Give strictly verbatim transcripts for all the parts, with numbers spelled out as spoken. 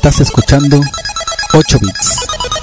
Estás escuchando ocho bits.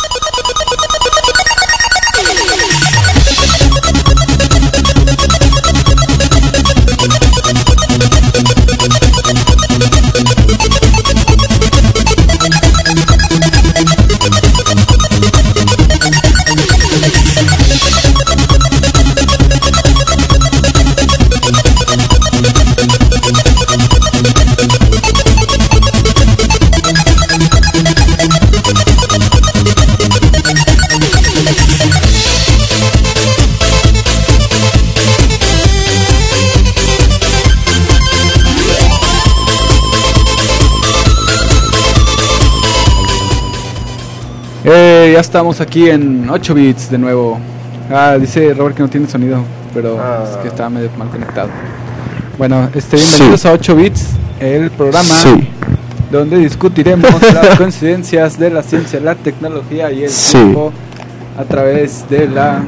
Eh, ya estamos aquí en ocho bits de nuevo. Ah, dice Robert que no tiene sonido, pero ah. es que está medio mal conectado. Bueno, este, bienvenidos sí. a ocho bits, el programa sí. donde discutiremos las coincidencias de la ciencia, la tecnología y el sí. tiempo a través de la...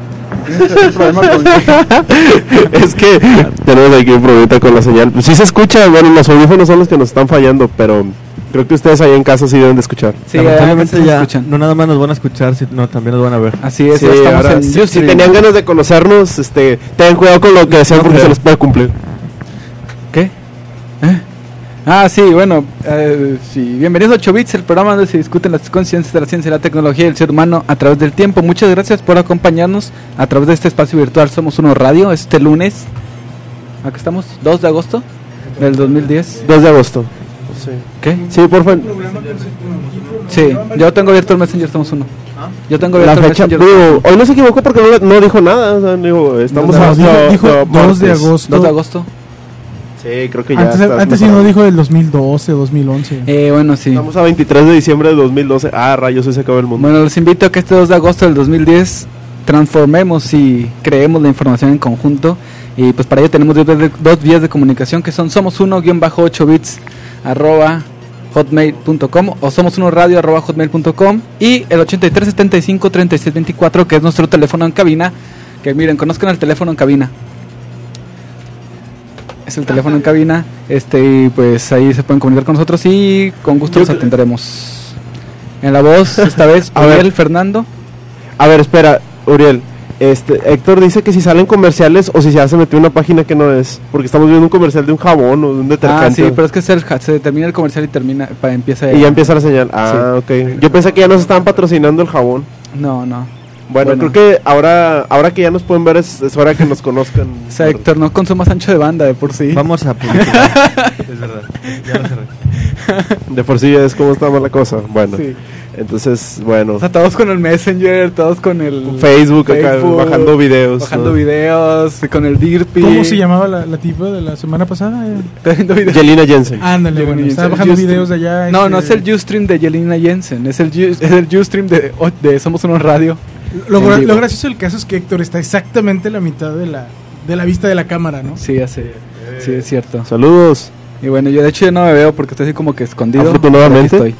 Es que tenemos aquí un problema con la señal. Sí se escucha, bueno, los audífonos son los que nos están fallando, pero... creo que ustedes ahí en casa sí deben de escuchar. Sí, lamentablemente ya escuchan. No nada más nos van a escuchar, sino también nos van a ver. Así es, sí, ahora, en si, si tenían ganas de conocernos, este, tengan cuidado con lo que decían no, porque se los puede cumplir. ¿Qué? ¿Eh? Ah, sí, bueno, eh, sí. Bienvenidos a ocho bits, el programa donde se discuten las conciencias de la ciencia, la tecnología y el ser humano a través del tiempo. Muchas gracias por acompañarnos a través de este espacio virtual Somos Uno Radio, este lunes. Acá estamos, dos de agosto del dos mil diez. dos de agosto. Sí. ¿Qué? Sí, por favor. Sí, yo tengo abierto el Messenger, estamos uno. ¿Ah? Yo tengo abierto la el fecha, Messenger. Digo, hoy no se equivocó porque no, no dijo nada. O sea, digo, estamos no, a dijo, dijo dos de agosto. dos de agosto. Sí, creo que ya. Antes, antes sí no dijo del dos mil doce, dos mil once. Eh, bueno, sí. Estamos a veintitrés de diciembre de dos mil doce. Ah, rayos, hoy se acabó el mundo. Bueno, los invito a que este dos de agosto del dos mil diez transformemos y creemos la información en conjunto. Y pues para ello tenemos dos, dos vías de comunicación que son somos uno guión bajo ocho bits arroba hotmail punto com o somos uno radio arroba hotmail punto com y el ochenta y tres setenta y cinco treinta y seis veinticuatro que es nuestro teléfono en cabina, que miren, conozcan el teléfono en cabina, es el teléfono en cabina, este y pues ahí se pueden comunicar con nosotros y con gusto los atenderemos. En la voz esta vez Uriel Fernando. A ver, espera, Uriel. Este, Héctor dice que si salen comerciales o si ya se metió una página que no es, porque estamos viendo un comercial de un jabón o de un detergente. Ah, sí, pero es que se, se termina el comercial y termina, para, empieza y ya empieza la señal. Ah, sí. Ok. Yo pensé que ya nos estaban patrocinando el jabón. No, no. Bueno, bueno, creo que ahora ahora que ya nos pueden ver es, es hora que nos conozcan. O sea, Héctor, no consumas ancho de banda de por sí. Vamos a publicar. Es verdad. Ya lo cerré. De por sí es como está la cosa. Bueno. Sí. Entonces, bueno. O sea, todos con el Messenger, todos con el Facebook, Facebook acá, bajando videos. Bajando ¿no? videos, con el Dirty. ¿Cómo se llamaba la, la tipa de la semana pasada? Yelena Jensen. Ándale, bueno, estaba bajando videos de allá. No, este... no es el Ustream de Yelena Jensen, es el, es el Ustream de, de Somos Uno Radio. Lo, gra- lo gracioso del caso es que Héctor está exactamente la mitad de la, de la vista de la cámara, ¿no? Sí, así, eh, sí, es cierto. Saludos. Y bueno, yo de hecho ya no me veo porque estoy así como que escondido. Afortunadamente. Estoy.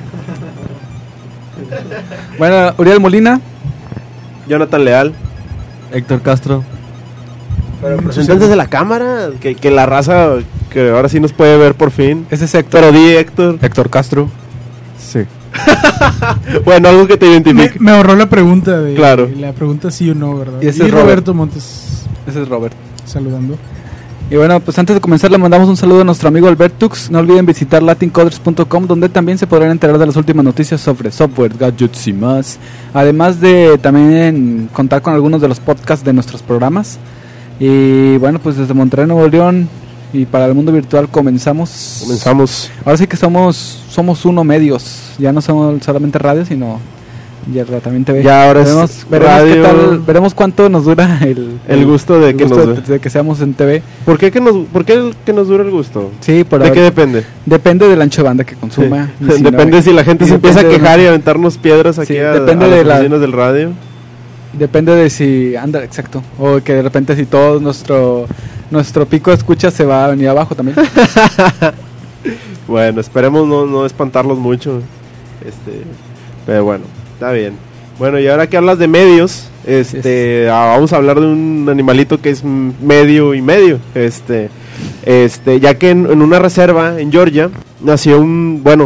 Bueno, Uriel Molina, Jonathan Leal, Héctor Castro. Pero preséntense de la cámara, que, que la raza que ahora sí nos puede ver por fin. Ese es Héctor. Pero di Héctor. Héctor Castro. Sí. Bueno, algo que te identifique. Me, me ahorró la pregunta de claro. La pregunta sí o no, ¿verdad? Y ese y es Roberto Robert. Montes. Ese es Robert. Saludando. Y bueno, pues antes de comenzar le mandamos un saludo a nuestro amigo Albertux. No olviden visitar latin coders punto com, donde también se podrán enterar de las últimas noticias sobre software, gadgets y más. Además de también contar con algunos de los podcasts de nuestros programas. Y bueno, pues desde Monterrey, Nuevo León y para el mundo virtual comenzamos. Comenzamos. Ahora sí que somos somos uno medios. Ya no somos solamente radio, sino ya también T V. Ya ahora veremos, es veremos radio. Qué tal, veremos cuánto nos dura el, el gusto de el que gusto nos de, de que seamos en T V. ¿Por qué que nos por qué el que nos dura el gusto? Sí, por ¿De ahora, qué depende? Depende del ancho de banda que consuma. Sí. Si depende no, si la gente se empieza a quejar y aventarnos piedras aquí sí, a, depende a las de oficinas la, del radio. Depende de si anda, exacto, o que de repente si todo nuestro nuestro pico de escucha se va a venir abajo también. Bueno, esperemos no no espantarlos mucho. Este, pero bueno, está bien. Bueno, y ahora que hablas de medios, este, yes. vamos a hablar de un animalito que es medio y medio, este, este, ya que en, en una reserva en Georgia nació un, bueno,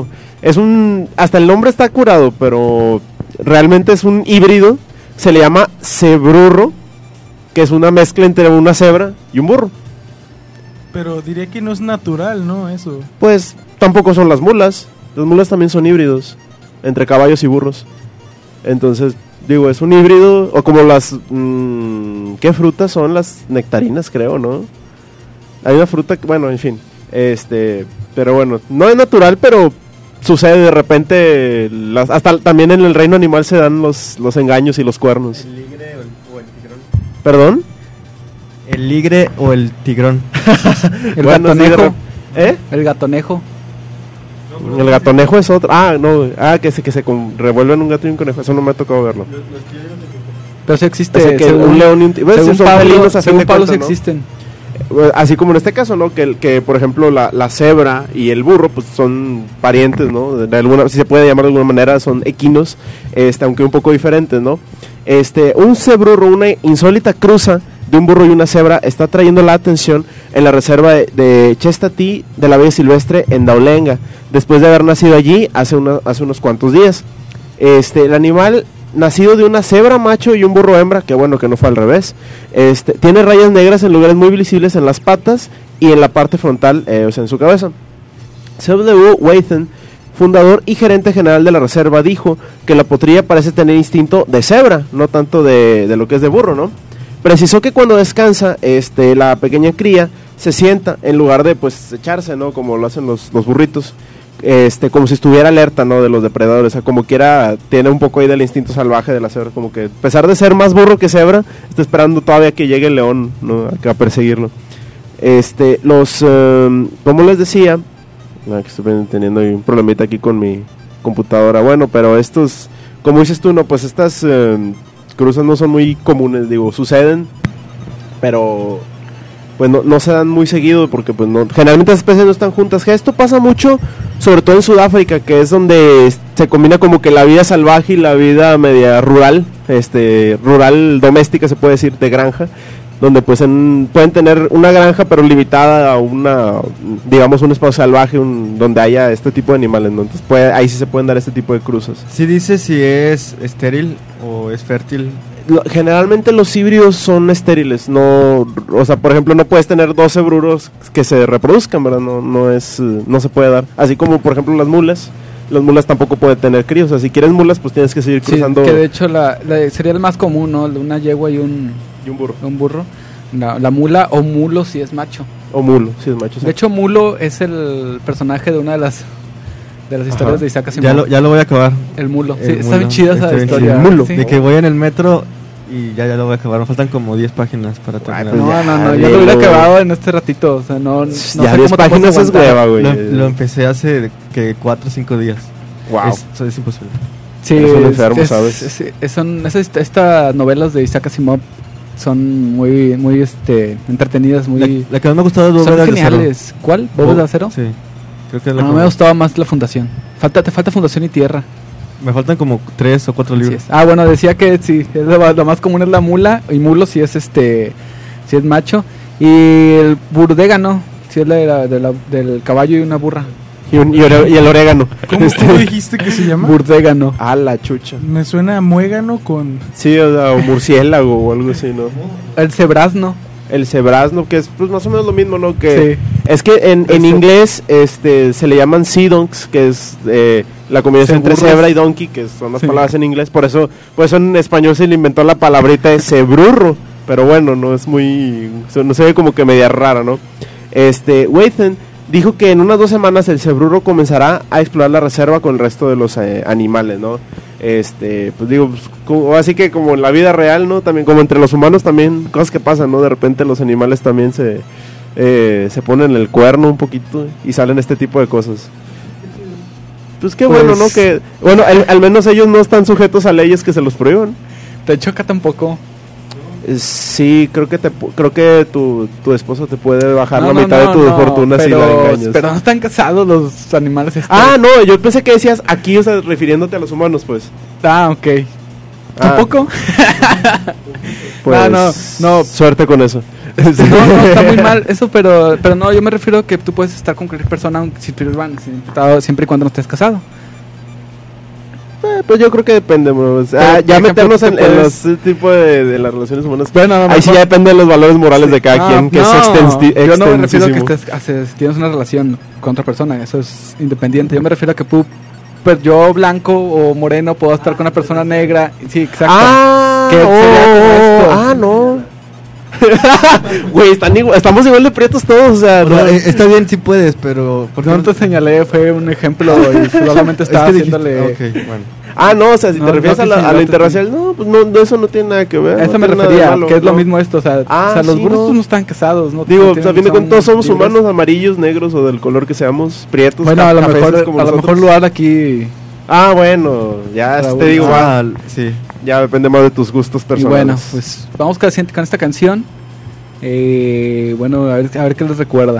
Es un... Hasta el nombre está curado, pero realmente es un híbrido. Se le llama cebrurro, que es una mezcla entre una cebra y un burro. Pero diría que no es natural, ¿no? Eso. Pues tampoco son las mulas. Las mulas también son híbridos, entre caballos y burros. Entonces, digo, es un híbrido, o como las... Mmm, ¿qué frutas son? Las nectarinas, creo, ¿no? Hay una fruta, que, bueno, en fin. Este, pero bueno, no es natural, pero sucede de repente. Las, hasta también en el reino animal se dan los, los engaños y los cuernos. ¿El ligre o el, o el tigrón? ¿Perdón? El ligre o el tigrón. El Bueno, sí, de gatonejo. re- ¿Eh? El gatonejo. El gatonejo es otro. Ah, no. Ah, que se, que se con, revuelven un gato y un conejo. Eso no me ha tocado verlo. Pero sí existe. O sea, que según, un león y un ti- bueno, según sí son Pablo, felinos, a fin según de Pablo sí cuentas, ¿no? existen. Así como en este caso, ¿no? Que, el- que por ejemplo, la, la cebra y el burro, pues son parientes, ¿no? De alguna, si se puede llamar de alguna manera, son equinos, este, aunque un poco diferentes, ¿no? Este, un cebrurro, una insólita cruza de un burro y una cebra, está trayendo la atención en la reserva de, de Chestatee de la Bella Silvestre en Daulenga, después de haber nacido allí hace, una, hace unos cuantos días. Este, el animal, nacido de una cebra macho y un burro hembra, que bueno que no fue al revés, este, tiene rayas negras en lugares muy visibles en las patas y en la parte frontal, eh, o sea, en su cabeza. C W Wathan, fundador y gerente general de la reserva, dijo que la potrillo parece tener instinto de cebra, no tanto de, de lo que es de burro, ¿no? Precisó que cuando descansa, este, la pequeña cría se sienta en lugar de, pues, echarse, ¿no? Como lo hacen los, los burritos. Este, como si estuviera alerta, ¿no? De los depredadores, o sea, como quiera, tiene un poco ahí del instinto salvaje de la cebra, como que, a pesar de ser más burro que cebra, está esperando todavía que llegue el león, ¿no? Acá a perseguirlo. Este, los, um, como les decía, ah, que estoy teniendo ahí un problemita aquí con mi computadora, bueno, pero estos, como dices tú, no, pues estas um, cruzas no son muy comunes, digo, suceden, pero... pues no, no se dan muy seguido porque pues no, generalmente las especies no están juntas. Que esto pasa mucho, sobre todo en Sudáfrica, que es donde se combina como que la vida salvaje y la vida media rural, este rural doméstica se puede decir, de granja, donde pues en, pueden tener una granja pero limitada a una, digamos, un espacio salvaje un, donde haya este tipo de animales, ¿no? Entonces puede, ahí sí se pueden dar este tipo de cruzas. ¿Sí dice si es estéril o es fértil? Lo, generalmente los híbridos son estériles, no, o sea, por ejemplo, no puedes tener doce bruros que se reproduzcan, ¿verdad? No, no es, no se puede dar. Así como, por ejemplo, las mulas, las mulas tampoco pueden tener críos. O sea, si quieres mulas, pues tienes que seguir Sí, cruzando. que de hecho la, la- sería el más común, ¿no? Una yegua y un, Y un burro. un burro. La, la mula o mulo si es macho. O mulo, si es macho. Sí. De hecho, mulo es el personaje de una de las de las historias Ajá. de Isaac Asimov. Ya lo, ya lo voy a acabar. El mulo. Sí, El está mulo. bien chida esa Está bien historia. chido. Mulo. Sí. De que voy en el metro y ya, ya lo voy a acabar. Me faltan como diez páginas para terminar. pues No, ya, no, no, yo léelo. lo hubiera acabado en este ratito. O sea, no, no sé Ya diez cómo te puedes páginas es aguantar. hueva, güey. Lo, lo empecé hace que cuatro o cinco días. Wow. Es, eso es imposible. Sí, Eres un es- enfermo, es- ¿sabes? es- es- son esas, estas novelas de Isaac Asimov son muy, muy, este, entretenidas, muy, La, la que más me ha gustado es son Bóvedas de Acero. geniales. ¿Cuál? ¿Bóvedas de Acero? Sí. Creo que es la No, que me más- gustaba más la Fundación. Falta, te falta Fundación y Tierra. Me faltan como tres o cuatro Así libros. es. Ah, bueno, decía que sí, es lo, lo más común es la mula y mulo si es este, si es macho, y el burdégano si es la, de la- de la- del caballo y una burra. Y, un- y ore- y el orégano. ¿Cómo, Este- cómo dijiste que se llama? Burdégano. Ah, la chucha. Me suena a muégano con... Sí, o, sea, o murciélago o algo así, ¿no? El cebrazno. El cebrazno, que es pues más o menos lo mismo, ¿no? Que Sí. es que en, en Eso. inglés este se le llaman sea donks, que es eh, la combinación entre Ceburros. cebra y donkey, que son las Sí. palabras en inglés. Por eso, por eso en español se le inventó la palabrita de cebrurro. Pero bueno, no es muy, no se ve como que media rara, ¿no? Este, Wathan dijo que en unas dos semanas el cebrurro comenzará a explorar la reserva con el resto de los eh, animales, ¿no? Este, pues digo, pues, como- así que como en la vida real, ¿no? También como entre los humanos también, cosas que pasan, ¿no? De repente los animales también se, eh, se ponen el cuerno un poquito y salen este tipo de cosas. Pues qué Pues- bueno, ¿no? Que, bueno, al, al menos ellos no están sujetos a leyes que se los prohíban. Te choca tampoco. Eh, Sí, creo que te pu- creo que tu, tu esposo te puede bajar No, la no, mitad no, de tu no, fortuna si la pero, engañas. pero no están casados los animales estos. Ah, no, yo pensé que decías aquí, o sea, refiriéndote a los humanos, pues. Ah, ok. Ah, ¿Tampoco? Pues, No, no, no. Suerte con eso. No, no, está muy mal eso, pero pero no, yo me refiero a que tú puedes estar con cualquier persona aunque si tú eres van, si- siempre y cuando no estés casado. Eh, pues yo creo que depende, bro. O sea, Pero, ah, por ya ejemplo, meternos tú en, te en puedes- los tipos de, de las relaciones humanas. Bueno, a lo ahí sí mejor- ya depende de los valores morales de cada No, quien, que no, es extensi- yo no me refiero a que extensísimo. estés, haces- tienes una relación con otra persona, eso es independiente. Yo me refiero a que tú, pues yo blanco o moreno puedo estar con una persona negra. Sí, exacto. Ah, ¿Qué oh, sería como esto? ah, no. Güey, están igual- estamos igual de prietos todos, o sea, O sea, no- eh, está bien si puedes, pero... ¿por qué No te señalé, fue un ejemplo y solamente Es estaba que dijiste- haciéndole... Ok, bueno. Ah, no, o sea, si No, te refieres no, a, sí, la, sí, a no lo te- interracial, no, pues no, no, eso no tiene nada que ver. A eso no me tiene nada de refería, malo, que es lo no. mismo esto, o sea, Ah, o sea los sí, burros no. no están casados, ¿no? Digo, No pues, a tienen- fin de son cuentas todos somos libres. humanos, amarillos, negros o del color que seamos, prietos, Bueno, ca- a lo cafeces mejor, como a lo nosotros. mejor lugar aquí... Ah, bueno, ya Para te digo, bueno. va, Ah, sí. ya depende más de tus gustos Y personales. bueno, pues vamos con, con esta canción. Eh, bueno, a ver, a ver qué les recuerda.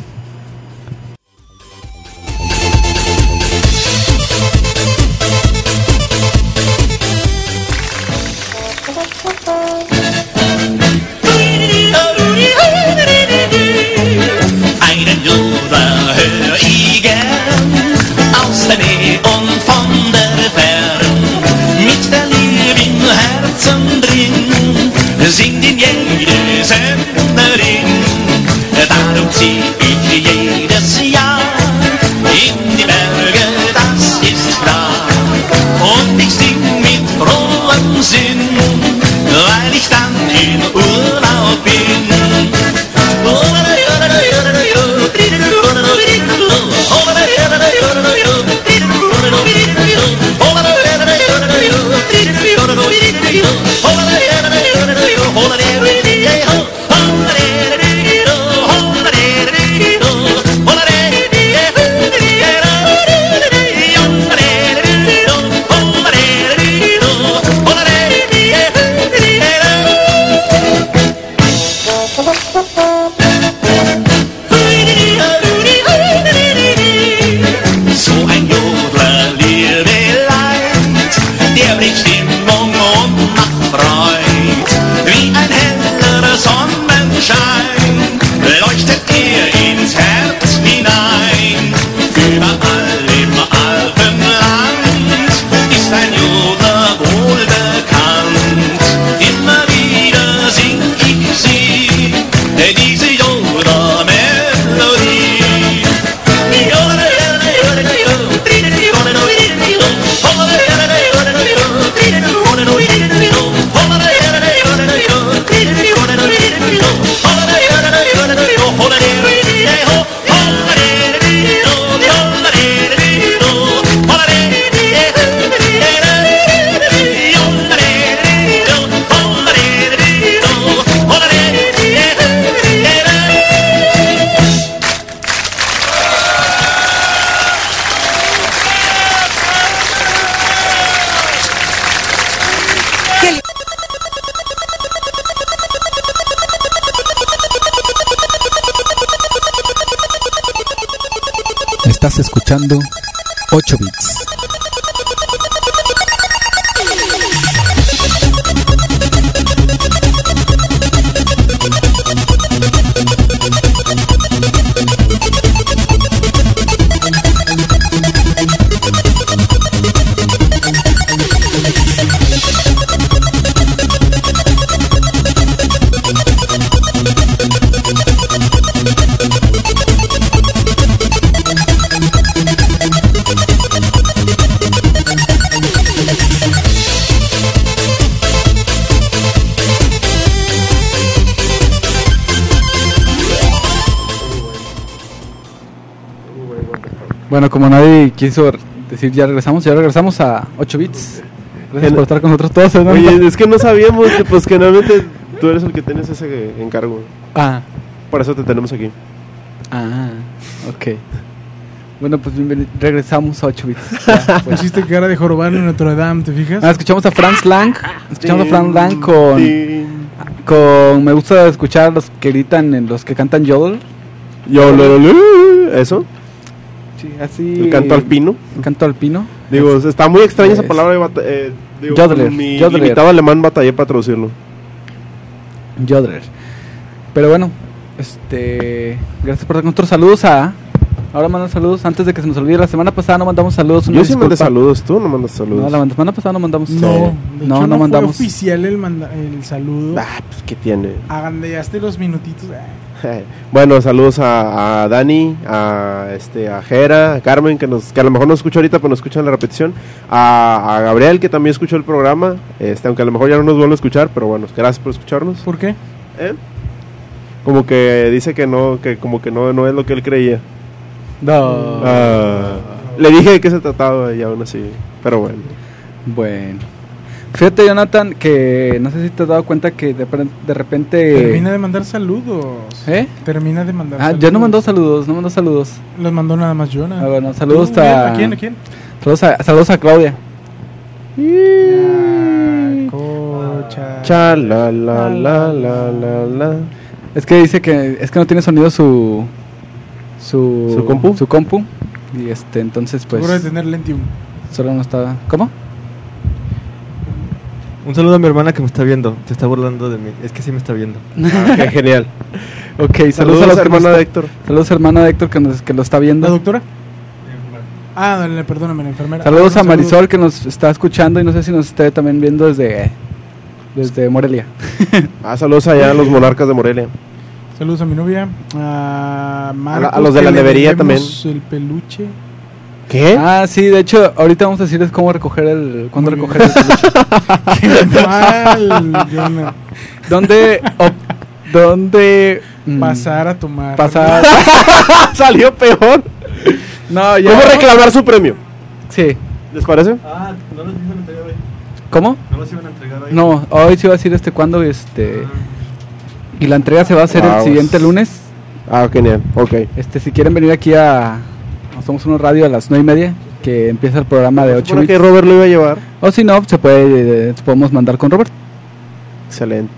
Einen Jura hör ich gern aus der Nähe und von der Fern. Mit der Liebe im Herzen drin singt in jede Sängerin. Darum zieh ich jedes Jahr in die Berge, das ist klar. Und ich sing mit frohem Sinn, weil ich dann in Urlaub bin. So ein Jodler, Liebeleid, der bringt Stimmung und macht Freud. Wie ein heller Sonnenschein leuchtet er ins Herz hinein. Überall im Alpenland ist ein Jodler wohl bekannt. Immer wieder sing ich sie, diese Jodler-Melodie. Estás escuchando ocho bits. Bueno, como nadie quiso decir ya regresamos, ya regresamos a ocho bits. Gracias En- por estar con nosotros todos. Fernando. Oye, es que no sabíamos que pues que normalmente tú eres el que tienes ese encargo. Ah, Por eso te tenemos aquí. ah, ok. Bueno, pues bienveni- regresamos a ocho bits. Ya, pues. Pusiste cara de jorobano en Notre Dame, ¿te fijas? Ah, escuchamos a Franz Lang. Escuchamos a Franz Lang con, Tin. con. Me gusta escuchar los que gritan, en los que cantan yodel. Yo, lo, lo, lo, eso, Sí, así. el canto alpino. El canto alpino. Digo, está muy extraña esa es- palabra de bata- eh, digo, Jodler, con mi Jodler. limitado alemán batallé para traducirlo. Jodler. Pero bueno, este. Gracias por dar con nosotros. Saludos a Ahora mandan saludos antes de que se nos olvide. La semana pasada no mandamos saludos. Una Yo sí mandé disculpa. saludos, tú no mandas saludos. No, la semana pasada no mandamos No, saludos. de no, hecho, no no mandamos. fue oficial el, manda- el saludo. Ah, pues ¿qué tiene? Agandeaste los minutitos. Ah. Bueno, saludos a, a Dani, a este a Jera, a Carmen, que nos que a lo mejor no escucha ahorita, pero nos escucha en la repetición, a, a Gabriel, que también escuchó el programa, este aunque a lo mejor ya no nos vuelve a escuchar, pero bueno, gracias por escucharnos. ¿Por qué? ¿Eh? Como que dice que no, que como que no, no es lo que él creía. No. Ah, le dije de qué se trataba y aún así, pero bueno. Bueno. Fíjate, Jonathan, que no sé si te has dado cuenta que de, pre- de repente... Termina de mandar saludos. ¿Eh? Termina de mandar Ah, saludos. yo no mandó saludos, no mandó saludos. Los mandó nada más Jonah. Ah, bueno, saludos ¿Tú, a... ¿A quién? ¿A quién? Saludos a, saludos a Claudia. Ah, cocha. Cha la la la la la la. Es que dice que es que no tiene sonido su su ¿Su compu? Su compu y este entonces pues Seguro de tener Lentium. solo no está. ¿Cómo? Un saludo a mi hermana que me está viendo. Se está burlando de mí. Es que sí me está viendo. Ah, qué genial. Ok, saludos, Saludos a a los la que nos hermana está- de Héctor. Saludos hermana de Héctor que nos que lo está ¿La viendo. doctora? Ah, dale, perdóname, la enfermera. Saludos Ah, a bueno, Marisol que nos está escuchando y no sé si nos esté también viendo desde desde Morelia. Ah, saludos allá a los monarcas de Morelia. Saludos a mi novia. A, Marcos, a los de que la le nevería debemos el peluche. ¿Qué? Ah, sí, de hecho, ahorita vamos a decirles cómo recoger el cuándo Muy bien. recoger el peluche. Qué mal, Jonah. ¿Dónde op- dónde mm, Pasar a tomar. pasar? Salió peor. No, ya. ¿Cómo reclamar su premio? Sí. ¿Les parece? Ah, no los iban a entregar hoy. ¿Cómo? No los iban a entregar hoy. No, hoy se va a decir este cuándo este y la entrega se va a hacer Vamos. el siguiente lunes. Ah, genial. Ok. Este, si quieren venir aquí a Somos Uno Radio a las nueve y media, que empieza el programa de ocho ¿Supone que bits. Robert lo iba a llevar? O si no, se puede, eh, podemos mandar con Robert. Excelente.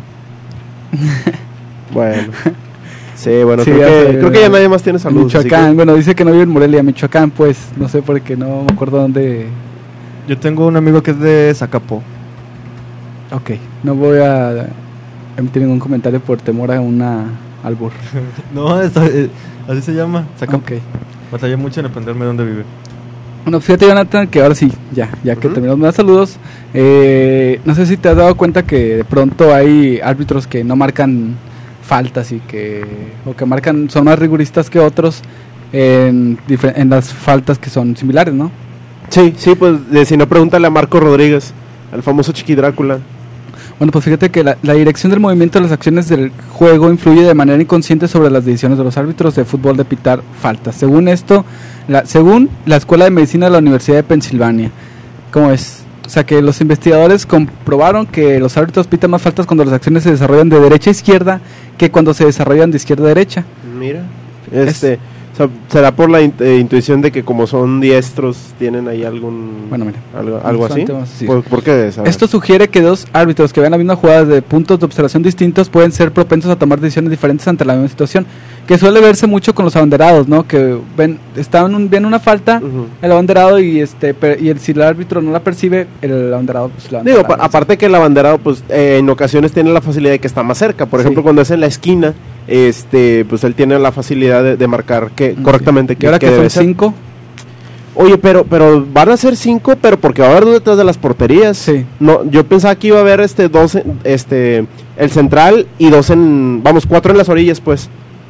Bueno. Sí, bueno, Sí, creo, ya que, sé. creo que ya nadie más tiene saludos. así Michoacán, que- bueno, dice que no vive en Morelia, Michoacán, pues, no sé por qué, no me acuerdo dónde. Yo tengo un amigo que es de Zacapo. Ok, no voy a emitir ningún comentario por temor a una albur. No, está- eh, así se llama. Zacapo. Ok. Batallé mucho en aprenderme dónde vive. Bueno, fíjate, Jonathan, que ahora sí, ya, ya que Ujú. terminamos de dar saludos, eh, no sé si te has dado cuenta que de pronto hay árbitros que no marcan faltas y que, o que marcan, son más rigoristas que otros en, difer- en las faltas que son similares, ¿no? Sí, sí, pues de- si no, pregúntale a Marco Rodríguez, al famoso Chiqui Drácula. Bueno, pues fíjate que la, la dirección del movimiento de las acciones del juego influye de manera inconsciente sobre las decisiones de los árbitros de fútbol de pitar faltas. Según esto, la, según la Escuela de Medicina de la Universidad de Pensilvania, ¿cómo es? O sea, que los investigadores comprobaron que los árbitros pitan más faltas cuando las acciones se desarrollan de derecha a izquierda que cuando se desarrollan de izquierda a derecha. Mira. Este, o sea, será por la in- eh, intuición de que como son diestros, tienen ahí algún... Bueno, mira. algo, algo así. Bastante más, sí. ¿Por, por qué? A ver. Esto sugiere que dos árbitros que vean la misma jugada de puntos de observación distintos pueden ser propensos a tomar decisiones diferentes ante la misma situación, que suele verse mucho con los abanderados, ¿no? Que ven, están un, ven una falta, Ujú. el abanderado y este per- y el, si el árbitro no la percibe, el abanderado pues la Digo, pa- aparte que el abanderado, pues eh, en ocasiones tiene la facilidad de que está más cerca. Por Sí. ejemplo, cuando es en la esquina, este, pues él tiene la facilidad de, de marcar que correctamente y que, ahora que que debe son ser. cinco, Oye, pero pero van a ser cinco, pero porque va a haber dos detrás de las porterías. Sí. No, yo pensaba que iba a haber este dos, en- este, el central y dos en, vamos, cuatro en las orillas, pues.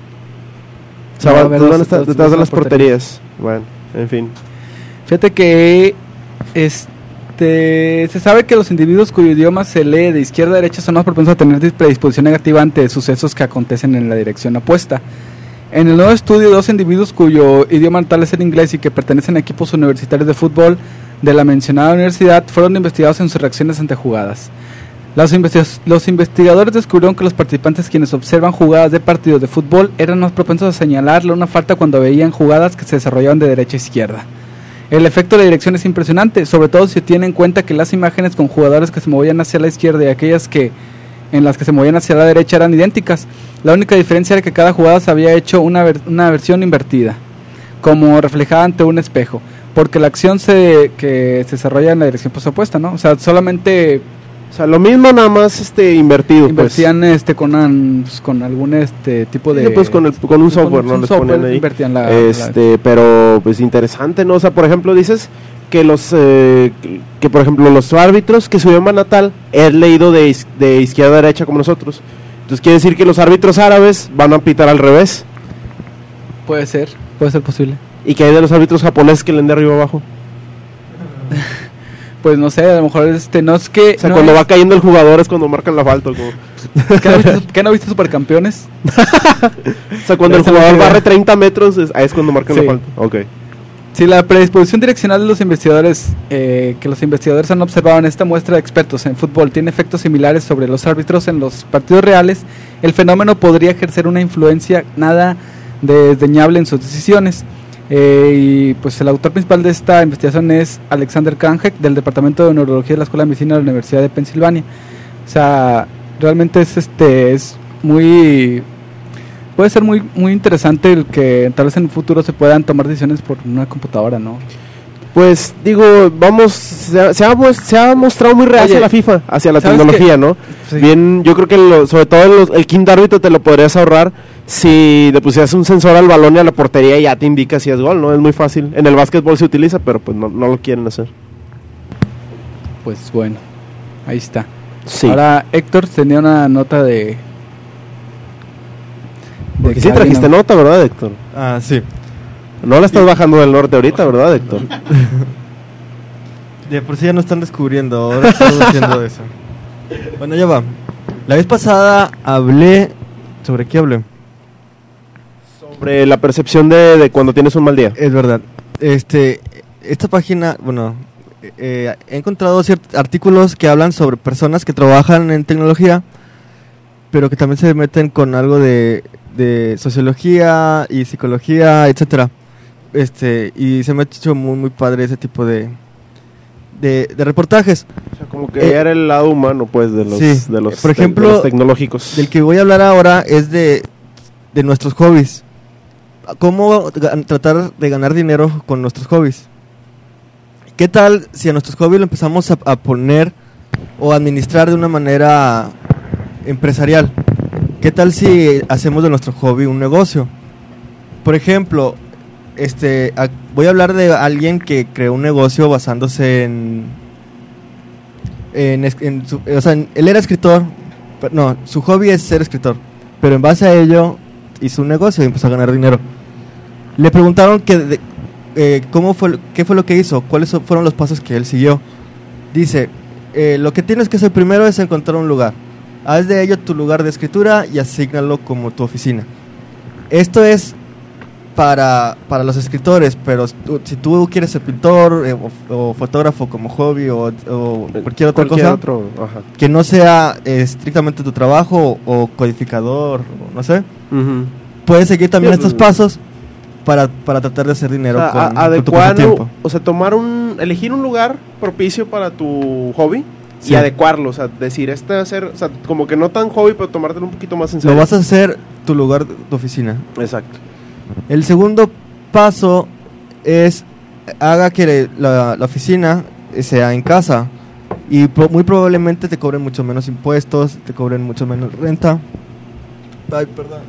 O sea, No, va a van, haber van dos- a estar dos detrás de en las las porterías. porterías. Bueno, en fin. fíjate que este se sabe que los individuos cuyo idioma se lee de izquierda a derecha son más propensos a tener dis- predisposición negativa ante sucesos que acontecen en la dirección opuesta. En el nuevo estudio, dos individuos cuyo idioma natal es el inglés y que pertenecen a equipos universitarios de fútbol de la mencionada universidad fueron investigados en sus reacciones ante jugadas. Los, investiga- los investigadores descubrieron que los participantes quienes observan jugadas de partidos de fútbol eran más propensos a señalarle una falta cuando veían jugadas que se desarrollaban de derecha a izquierda. El efecto de la dirección es impresionante, sobre todo si se tiene en cuenta que las imágenes con jugadores que se movían hacia la izquierda y aquellas que en las que se movían hacia la derecha eran idénticas. La única diferencia era que cada jugada se había hecho una, ver- una versión invertida, como reflejada ante un espejo, porque la acción se que se desarrolla en la dirección pues, opuesta, ¿no? O sea, solamente O sea, lo mismo nada más este invertido. Invertían pues. este con, an- pues, con algún este tipo de... Sí, pues con, el, con un software, con ¿no? un Les software ponen ahí. invertían la- este, pero pues interesante, ¿no? O sea, por ejemplo, dices que los, eh, que, que, por ejemplo los árbitros que subían a Natal es leído de, is- de izquierda a derecha como nosotros. Entonces quiere decir que los árbitros árabes van a pitar al revés. Puede ser, puede ser posible. Y que hay de los árbitros japoneses que leen de arriba abajo. Pues no sé, a lo mejor este no es que... O sea, no cuando es- va cayendo el jugador es cuando marcan la falta. Como... ¿Qué no viste, ¿qué no viste Supercampeones? O sea, cuando el Esa es la jugador idea. barre treinta metros es, ahí es cuando marcan Sí. la falta. Ok. Sí, la predisposición direccional de los investigadores, eh, que los investigadores han observado en esta muestra de expertos en fútbol, tiene efectos similares sobre los árbitros en los partidos reales. El fenómeno podría ejercer una influencia nada desdeñable en sus decisiones. Eh, y pues el autor principal de esta investigación es Alexander Kranjek, del Departamento de Neurología de la Escuela de Medicina de la Universidad de Pensilvania. O sea, realmente es este es muy... Puede ser muy muy interesante el que tal vez en el futuro se puedan tomar decisiones por una computadora, ¿no? Pues digo, vamos, se ha, se ha, mues- se ha mostrado muy reacia Oye, la FIFA hacia la ¿sabes tecnología, qué? ¿no? Sí. Bien, yo creo que lo- sobre todo los- el quinto árbitro te lo podrías ahorrar si le pusieras un sensor al balón y a la portería y ya te indica si es gol, ¿no? Es muy fácil. En el básquetbol se utiliza, pero pues no, no lo quieren hacer. Pues bueno, ahí está. Sí. Ahora Héctor tenía una nota de... de Porque que sí trajiste alguien- nota, ¿verdad, Héctor? Ah, sí. No la estás bajando del norte ahorita, ¿verdad, Héctor? De por sí ya no están descubriendo, ahora estamos haciendo eso. Bueno, ya va. La vez pasada hablé... ¿Sobre qué hablé? Sobre la percepción de, de cuando tienes un mal día. Es verdad. Este, esta página, bueno, eh, he encontrado ciertos artículos que hablan sobre personas que trabajan en tecnología, pero que también se meten con algo de, de sociología y psicología, etcétera. Este, y se me ha hecho muy, muy padre ese tipo de, de, de reportajes. O sea, como que Eh, era el lado humano, pues, de los, sí. de los, Por de- ejemplo, de los tecnológicos. Del que voy a hablar ahora es de, de nuestros hobbies. ¿Cómo ga- tratar de ganar dinero con nuestros hobbies? ¿Qué tal si a nuestros hobbies lo empezamos a, a poner o administrar de una manera empresarial? ¿Qué tal si hacemos de nuestro hobby un negocio? Por ejemplo, este, a- voy a hablar de alguien que creó un negocio basándose en... en, es- en su- o sea, en- él era escritor, pero no, su hobby es ser escritor, pero en base a ello hizo un negocio y empezó a ganar dinero. Le preguntaron que de- eh, cómo fue, qué fue lo que hizo, cuáles so- fueron los pasos que él siguió. Dice, eh, lo que tienes que hacer primero es encontrar un lugar. Haz de ello tu lugar de escritura y asígnalo como tu oficina. Esto es para, para los escritores, pero si tú, si tú quieres ser pintor eh, o, o fotógrafo como hobby o, o cualquier otra Cualquier cosa otro, ajá. que no sea eh, estrictamente tu trabajo o codificador, o no sé, Ujú. puedes seguir también Sí, estos pues, pasos para, para tratar de hacer dinero O sea, con, a- con tu adecuarlo, pasatiempo. o sea, tomar un, elegir un lugar propicio para tu hobby Sí. y adecuarlo, o sea, decir, este va a ser, o sea, como que no tan hobby, pero tomártelo un poquito más en Lo serio. vas a hacer tu lugar, tu oficina. Exacto. El segundo paso es haga que la, la oficina sea en casa y pro- muy probablemente te cobren mucho menos impuestos, te cobren mucho menos renta. Ay, perdón.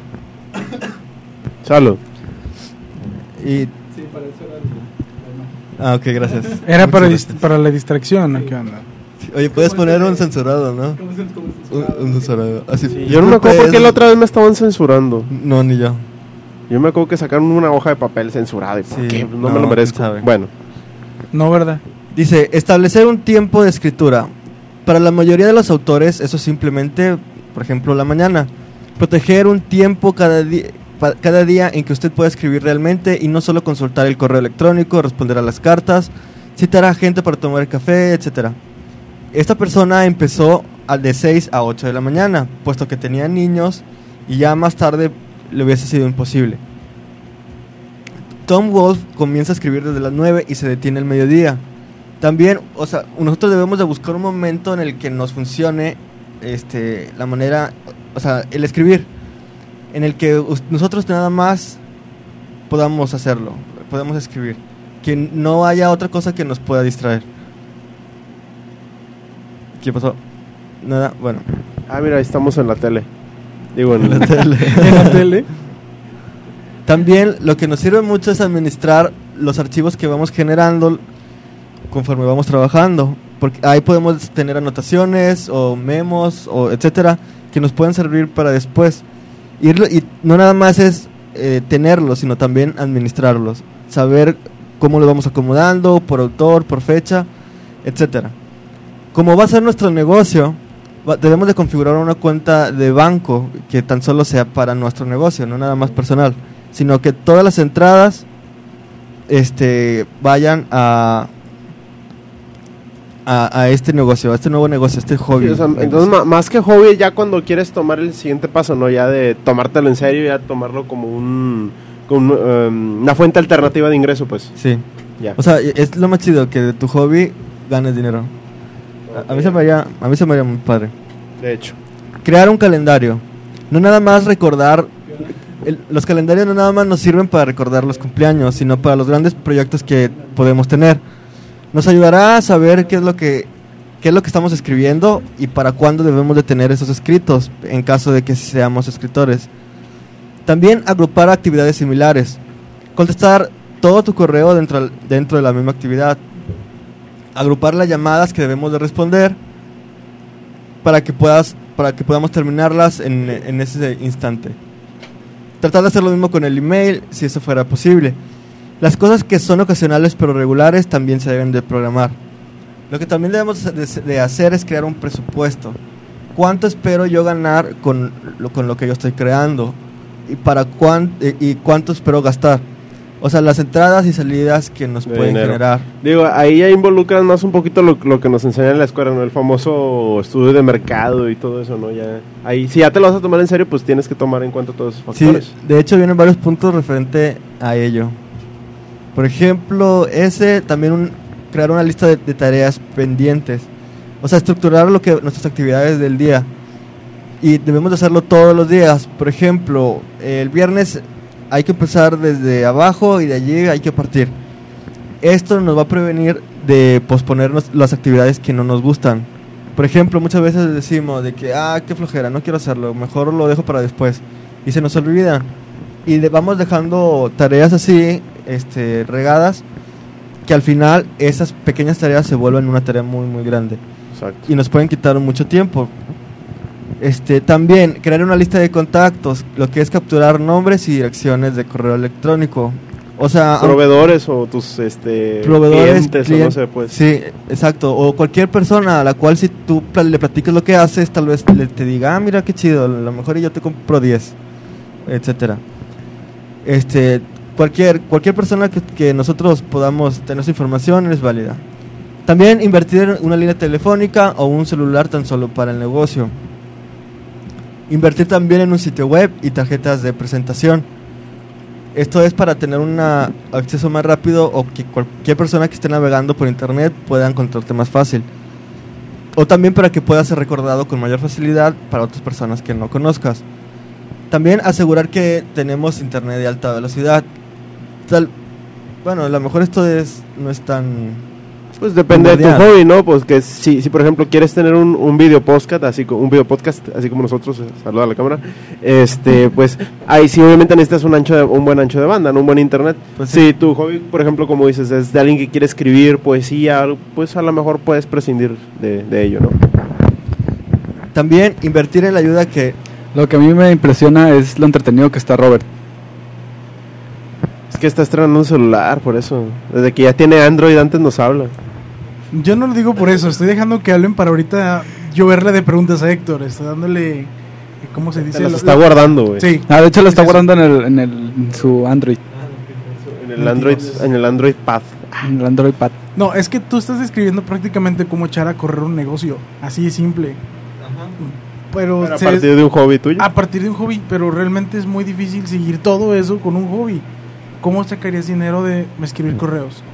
Salud. Y ah, ok, gracias. Era para, Muchas dist- para la distracción, ¿no? ¿Qué onda? gracias. Oye, puedes poner un censurado, ¿no? Un, un censurado. Así, Sí, yo no me acuerdo por qué la otra vez me estaban censurando. No, ni yo. Yo me acuerdo que sacaron una hoja de papel censurada y por Sí, qué, no, no, me lo merezco. quién sabe. Bueno, No, ¿verdad? Dice, establecer un tiempo de escritura. Para la mayoría de los autores, eso es simplemente, por ejemplo, la mañana. Proteger un tiempo cada, di- pa- cada día en que usted pueda escribir realmente y no solo consultar el correo electrónico, responder a las cartas, citar a gente para tomar el café, etcétera. Esta persona empezó al de seis a ocho de la mañana, puesto que tenía niños y ya más tarde le hubiese sido imposible. Tom Wolfe comienza a escribir desde las nueve y se detiene al mediodía. También, o sea, nosotros debemos de buscar un momento en el que nos funcione este, la manera, o sea, el escribir, en el que us- nosotros nada más podamos hacerlo, podamos escribir, que no haya otra cosa que nos pueda distraer. ¿Qué pasó? nada, bueno. Ah, mira, ahí estamos en la tele. Digo, en, En la tele. En la tele. También lo que nos sirve mucho es administrar los archivos que vamos generando conforme vamos trabajando, porque ahí podemos tener anotaciones o memos o etcétera que nos pueden servir para después. Irlo, y no nada más es eh, tenerlos, sino también administrarlos, saber cómo los vamos acomodando por autor, por fecha, etcétera. Como va a ser nuestro negocio, va, debemos de configurar una cuenta de banco que tan solo sea para nuestro negocio, no nada más personal, sino que todas las entradas este vayan a a, a este negocio, a este nuevo negocio, a este hobby. Sí, o sea, entonces, ma- más que hobby, ya cuando quieres tomar el siguiente paso, ¿no? Ya de tomártelo en serio, ya tomarlo como un, como un, um, una fuente alternativa de ingreso, pues. Sí. Ya. O sea, es lo más chido que de tu hobby ganes dinero. A, a mí se me haría, a mí se me haría muy padre. De hecho. Crear un calendario. No nada más recordar el- los calendarios no nada más nos sirven para recordar los cumpleaños, sino para los grandes proyectos que podemos tener. Nos ayudará a saber qué es lo que qué es lo que estamos escribiendo y para cuándo debemos de tener esos escritos en caso de que seamos escritores. También agrupar actividades similares. Contestar todo tu correo dentro dentro de la misma actividad. Agrupar las llamadas que debemos de responder para que puedas para que podamos terminarlas en, en ese instante. Tratar de hacer lo mismo con el email, si eso fuera posible. Las cosas que son ocasionales pero regulares también se deben de programar. Lo que también debemos de, de hacer es crear un presupuesto. ¿Cuánto espero yo ganar con lo, con lo que yo estoy creando? ¿Y, para cuán, y cuánto espero gastar? O sea, las entradas y salidas que nos De pueden dinero. generar. Digo, ahí ya involucran más un poquito lo, lo que nos enseñan en la escuela, ¿no? El famoso estudio de mercado y todo eso, ¿no? Ya, ahí, si ya te lo vas a tomar en serio, pues tienes que tomar en cuenta todos esos Sí, factores. de hecho vienen varios puntos referente a ello. Por ejemplo, ese también un, crear una lista de, de tareas pendientes. O sea, estructurar lo que nuestras actividades del día. Y debemos de hacerlo todos los días. Por ejemplo, el viernes hay que empezar desde abajo y de allí hay que partir. Esto nos va a prevenir de posponernos las actividades que no nos gustan. Por ejemplo, muchas veces decimos de que, ah, qué flojera, no quiero hacerlo, mejor lo dejo para después. Y se nos olvida. Y de, vamos dejando tareas así, este, regadas, que al final esas pequeñas tareas se vuelven una tarea muy, muy grande. Exacto. Y nos pueden quitar mucho tiempo. Este, también crear una lista de contactos, lo que es capturar nombres y direcciones de correo electrónico. O sea, Proveedores o tus este, proveedores, clientes, clien- o no sé, pues. Sí, exacto. O cualquier persona a la cual si tú pla- le platicas lo que haces, tal vez le, te diga, ah, mira qué chido, a lo mejor yo te compro diez, etcétera. Este, cualquier cualquier persona que, que nosotros podamos tener su información es válida. También invertir en una línea telefónica o un celular tan solo para el negocio. Invertir también en un sitio web y tarjetas de presentación. Esto es para tener un acceso más rápido o que cualquier persona que esté navegando por internet pueda encontrarte más fácil. O también para que pueda ser recordado con mayor facilidad para otras personas que no conozcas. También asegurar que tenemos internet de alta velocidad. Tal, bueno, a lo mejor esto es no es tan... Pues depende de tu Primordial. hobby, ¿no? Pues que si, si por ejemplo quieres tener un, un video podcast, así como un video podcast, así como nosotros, eh, saluda a la cámara, este, pues ahí sí obviamente necesitas un ancho de, un buen ancho de banda, ¿no? Un buen internet. Pues si sí. tu hobby, por ejemplo, como dices, es de alguien que quiere escribir poesía, pues a lo mejor puedes prescindir de, de ello, ¿no? También invertir en la ayuda que... Lo que a mí me impresiona es lo entretenido que está Robert. Es que está estrenando un celular, por eso. Desde que ya tiene Android, antes nos habla. Yo no lo digo por eso, estoy dejando que hablen para ahorita lloverle de preguntas a Héctor. Estoy dándole, ¿cómo se dice? Se las Lo- está lo- guardando, güey. Sí. Ah, de hecho lo está Es eso. guardando en, el, en, el, en su Android, En el Android, en el Android Pad. en el Android Pad. No, es que tú estás describiendo prácticamente cómo echar a correr un negocio. Así de simple. Pero, Pero a se- partir de un hobby tuyo. a partir de un hobby, pero realmente es muy difícil seguir todo eso con un hobby. ¿Cómo sacarías dinero de escribir correos?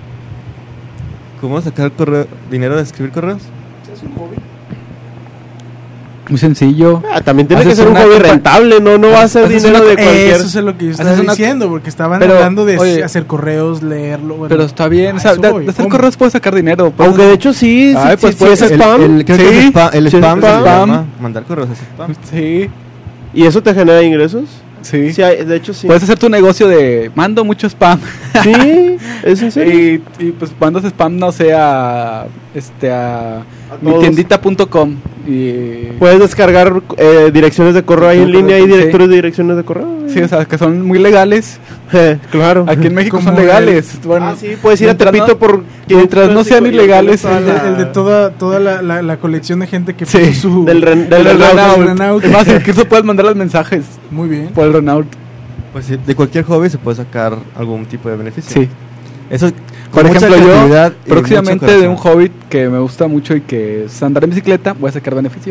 ¿Cómo sacar correo, dinero de escribir correos? ¿Es un hobby? Muy sencillo. Ah, también tiene que Haces ser un una hobby compa- rentable, no no va a ser haces dinero una- de cualquier. Eso es lo que yo estaba Haces una- diciendo, porque estaban Pero, hablando de oye, hacer correos, leerlo. Bueno, Pero está bien, a o sea, eso de, voy. de hacer ¿Cómo? correos puedes sacar dinero. puedes- Aunque de hecho sí, Ay, sí, pues, sí, pues, es El- spam. el- creo que Sí, es spam, el sí, spam, se spam. llama. Mandar correos es spam. Sí, ¿Y eso te genera ingresos? sí. Sí, hay- de hecho sí. Puedes hacer tu negocio de mando mucho spam. Sí, es en serio. y, y pues mandas spam, no sé, a, este, a, mi todos. tiendita punto com. Y, Puedes descargar eh, direcciones de correo ahí en Sí, línea y sí. directorios de direcciones de correo. sí, o sea, que son muy legales. Claro. Aquí en México son Como legales. Bueno, Ah, sí, puedes ir a mientras Tepito no- por mientras no sean y- y ilegales, toda El la- de, el de toda, toda la, la, la colección de gente que Sí, puso su... del, ren- del del Renault. Renault. Renault. Es más, incluso puedes mandar los mensajes Muy bien. por el Renault. Pues sí, de cualquier hobby se puede sacar algún tipo de beneficio. Sí. Eso, Por con mucha ejemplo, yo creatividad y próximamente mucho de un corazón. hobby que me gusta mucho y que es andar en bicicleta, voy a sacar beneficio.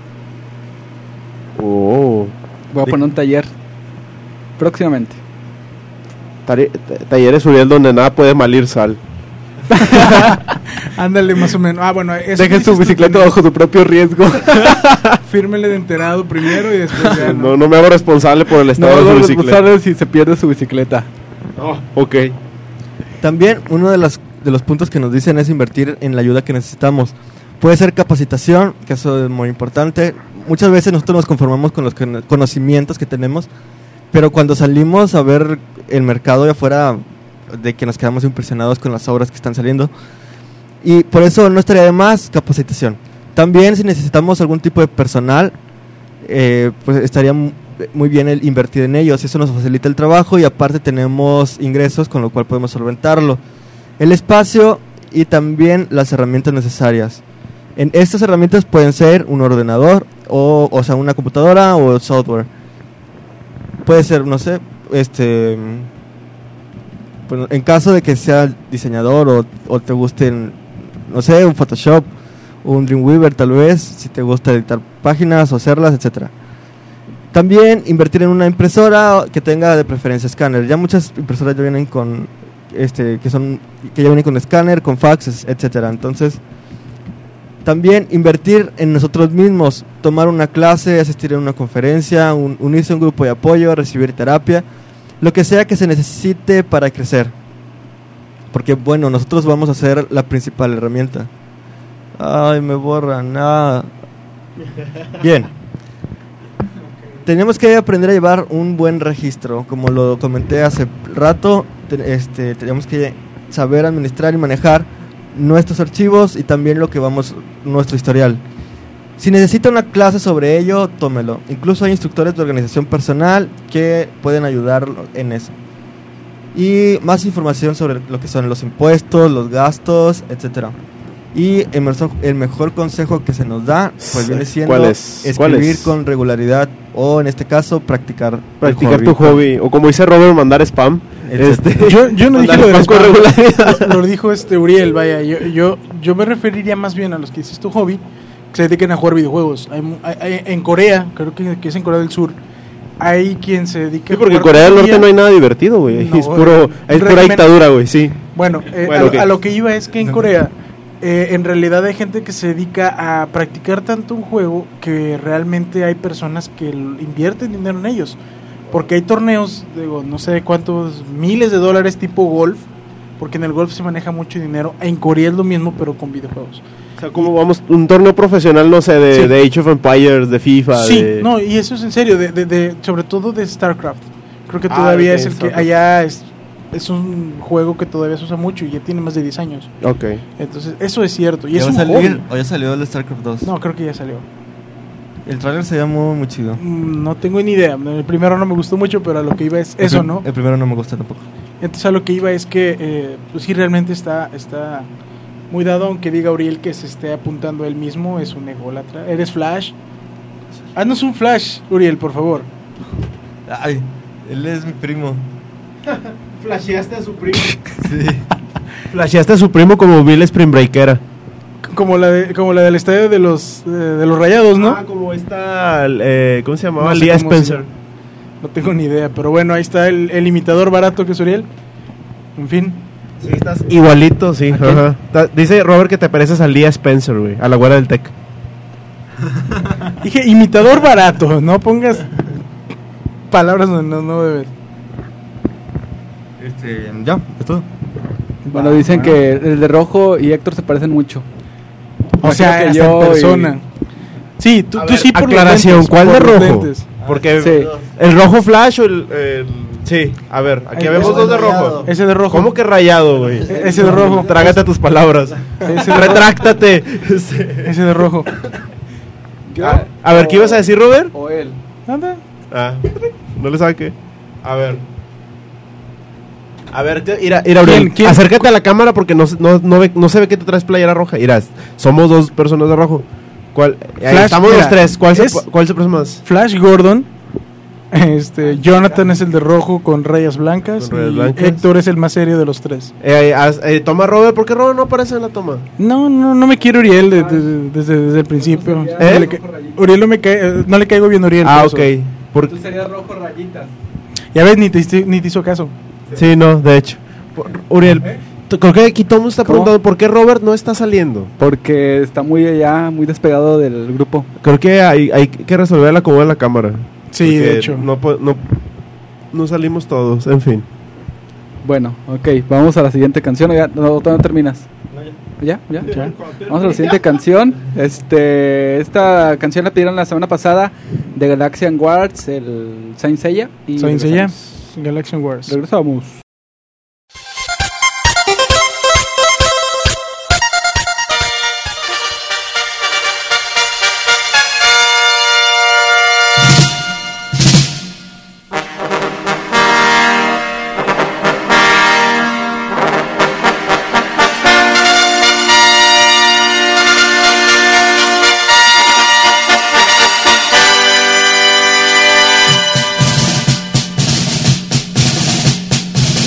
Oh. Voy a ¿De- poner un taller. Próximamente. Tare- t- Talleres Uriel donde nada puede malir sal. Ándale, más o menos. Ah, bueno, eso Dejen que su dices tú bicicleta también. bajo su propio riesgo. Fírmele de enterado primero y después ya No, no. no me hago responsable por el No estado hago de su bicicleta. responsable si se pierde su bicicleta. Oh, ok. También uno de, las, de los puntos que nos dicen es invertir en la ayuda que necesitamos. Puede ser capacitación, que eso es muy importante. Muchas veces nosotros nos conformamos con los cono- conocimientos que tenemos, pero cuando salimos a ver el mercado de afuera, de que nos quedamos impresionados con las obras que están saliendo. Y por eso no estaría de más capacitación. También si necesitamos algún tipo de personal, eh, pues estaría mu- muy bien el invertir en ellos. Eso nos facilita el trabajo y aparte tenemos ingresos con lo cual podemos solventarlo. El espacio y también las herramientas necesarias. En estas herramientas pueden ser un ordenador o, o sea, una computadora o software. Puede ser, no sé, este, bueno, en caso de que sea diseñador o, o te gusten, no sé, un Photoshop, un Dreamweaver tal vez, si te gusta editar páginas o hacerlas, etcétera. También invertir en una impresora que tenga de preferencia escáner. Ya muchas impresoras ya vienen con este que son que ya vienen con escáner, con faxes, etcétera. Entonces, también invertir en nosotros mismos, tomar una clase, asistir a una conferencia, un- unirse a un grupo de apoyo, recibir terapia, lo que sea que se necesite para crecer. Porque bueno, nosotros vamos a ser la principal herramienta. Ay, me borran. Ah. Bien. Tenemos que aprender a llevar un buen registro, como lo comenté hace rato. te- este, tenemos que saber administrar y manejar nuestros archivos y también lo que vamos, nuestro historial. Si necesita una clase sobre ello, tómelo. Incluso hay instructores de organización personal que pueden ayudar en eso. Y más información sobre lo que son los impuestos, los gastos, etcétera. Y el, merso- el mejor consejo que se nos da, pues viene siendo ¿Cuál es? escribir ¿Cuál es? con regularidad o en este caso practicar Practicar el tu hobby. O como dice Robert, mandar spam. Etcétera. Este, Yo, yo no dije mandar lo de spam con spam. regularidad. Lo dijo este Uriel, vaya, yo, yo, yo me referiría más bien a los que dices tu hobby, que se dediquen a jugar videojuegos. Hay, mu- hay- hay- en Corea, creo que, que es en Corea del Sur, hay quien se dedica Sí, porque en jugar Corea del todo el Norte día. no hay nada divertido, güey. No, es puro, eh, es pura régimen- dictadura, güey, sí. Bueno, eh, Bueno, a, lo- ok. a lo que iba es que en Corea eh, en realidad hay gente que se dedica a practicar tanto un juego que realmente hay personas que l- invierten dinero en ellos. Porque hay torneos, digo, no sé cuántos miles de dólares tipo golf, porque en el golf se maneja mucho dinero. En Corea es lo mismo, pero con videojuegos. O sea, como vamos, un torneo profesional, no sé, de, Sí. de Age of Empires, de FIFA. Sí, de... no, y eso es en serio, de, de, de- sobre todo de StarCraft. Creo que Ah, todavía ok, es el que StarCraft. allá es, es un juego que todavía se usa mucho y ya tiene más de diez años. Ok. Entonces, eso es cierto. Y ¿Ya es va a un salir hobby. o ya salió el StarCraft dos? No, creo que ya salió. El trailer se llama muy chido. Mm, No tengo ni idea. El primero no me gustó mucho, pero a lo que iba es El eso, prim- ¿no? El primero no me gusta tampoco. Entonces a lo que iba es que, eh, pues sí, realmente está, está muy dado, aunque diga Uriel que se esté apuntando él mismo, es un ególatra. ¿Eres Flash? Haznos un Flash, Uriel, por favor. Ay, él es mi primo. Flasheaste a su primo. Sí. Flasheaste a su primo como Bill Spring Breakera. Como la, de, como la del estadio de los, eh, de los Rayados, ¿no? Ah, como esta, eh, ¿cómo se llamaba? No sé Lia cómo se Spencer. llama. No tengo ni idea, pero bueno, ahí está el, el imitador barato que es Uriel. En fin. Sí, estás igualito, sí. ¿A quién? Ajá. Ta- Dice Robert que te pareces a Lia Spencer, güey, a la güera del Tec. Dije, imitador barato, no pongas palabras donde no, no debes. Este, ya, es todo. Bueno, Va, dicen bueno. que el de rojo y Héctor se parecen mucho. O sea, Imagino que hasta yo en y- persona. Sí, tú, A tú ver, sí por los aclaración, lentes, ¿cuál por de los rojo? lentes. Porque Sí. el rojo flash o el, el- sí, a ver, aquí El- vemos ese dos de rayado. rojo. Ese de rojo. ¿Cómo que rayado, güey? E- ese de rojo. Trágate tus palabras. Ese de Retráctate. Sí. Ese de rojo. A, a ver, ¿qué ibas a decir, Robert? O él. Nada. Ah, no le sabe qué. A ver. A ver, te- mira, mira, ¿Quién? Aurel, ¿Quién? acércate a la cámara porque no, se- no, no, ve- no se ve que te traes playera roja. Mira, somos dos personas de rojo. ¿Cuál? Ahí Flash, estamos mira, los tres. ¿Cuál, es- se, cuál se parece más? Flash Gordon. Este, Jonathan es el de rojo con rayas blancas. Con rayas y blancas. Héctor es el más serio de los tres. Eh, haz- eh, toma Robert, ¿por qué Robert no aparece en la toma? No, no, no me quiere Uriel de- de- desde, desde el principio. ¿Eh? No le ca- Uriel no me cae, eh, no le caigo bien a Uriel. Ah, por ok. eso. Por- Tú serías rojo rayitas. Ya ves, ni te, hice- ni te hizo caso. sí, no, de hecho. Por- Uriel, t- creo que aquí todo el mundo está ¿Cómo? preguntando por qué Robert no está saliendo. Porque está muy allá, muy despegado del grupo. Creo que hay, hay que resolver el acomodo de la cámara. Sí, Porque de hecho. No, po- no, no salimos todos, en fin. Bueno, ok, vamos a la siguiente canción. ¿O ya no, todavía no terminas? ¿Ya? ¿Ya? Ya. Vamos a la siguiente canción. Este, esta canción la pidieron la semana pasada de Galaxian Wars, el Saint Seiya. Y Saint Seiya, regresamos. Galaxian Wars. Regresamos. Thank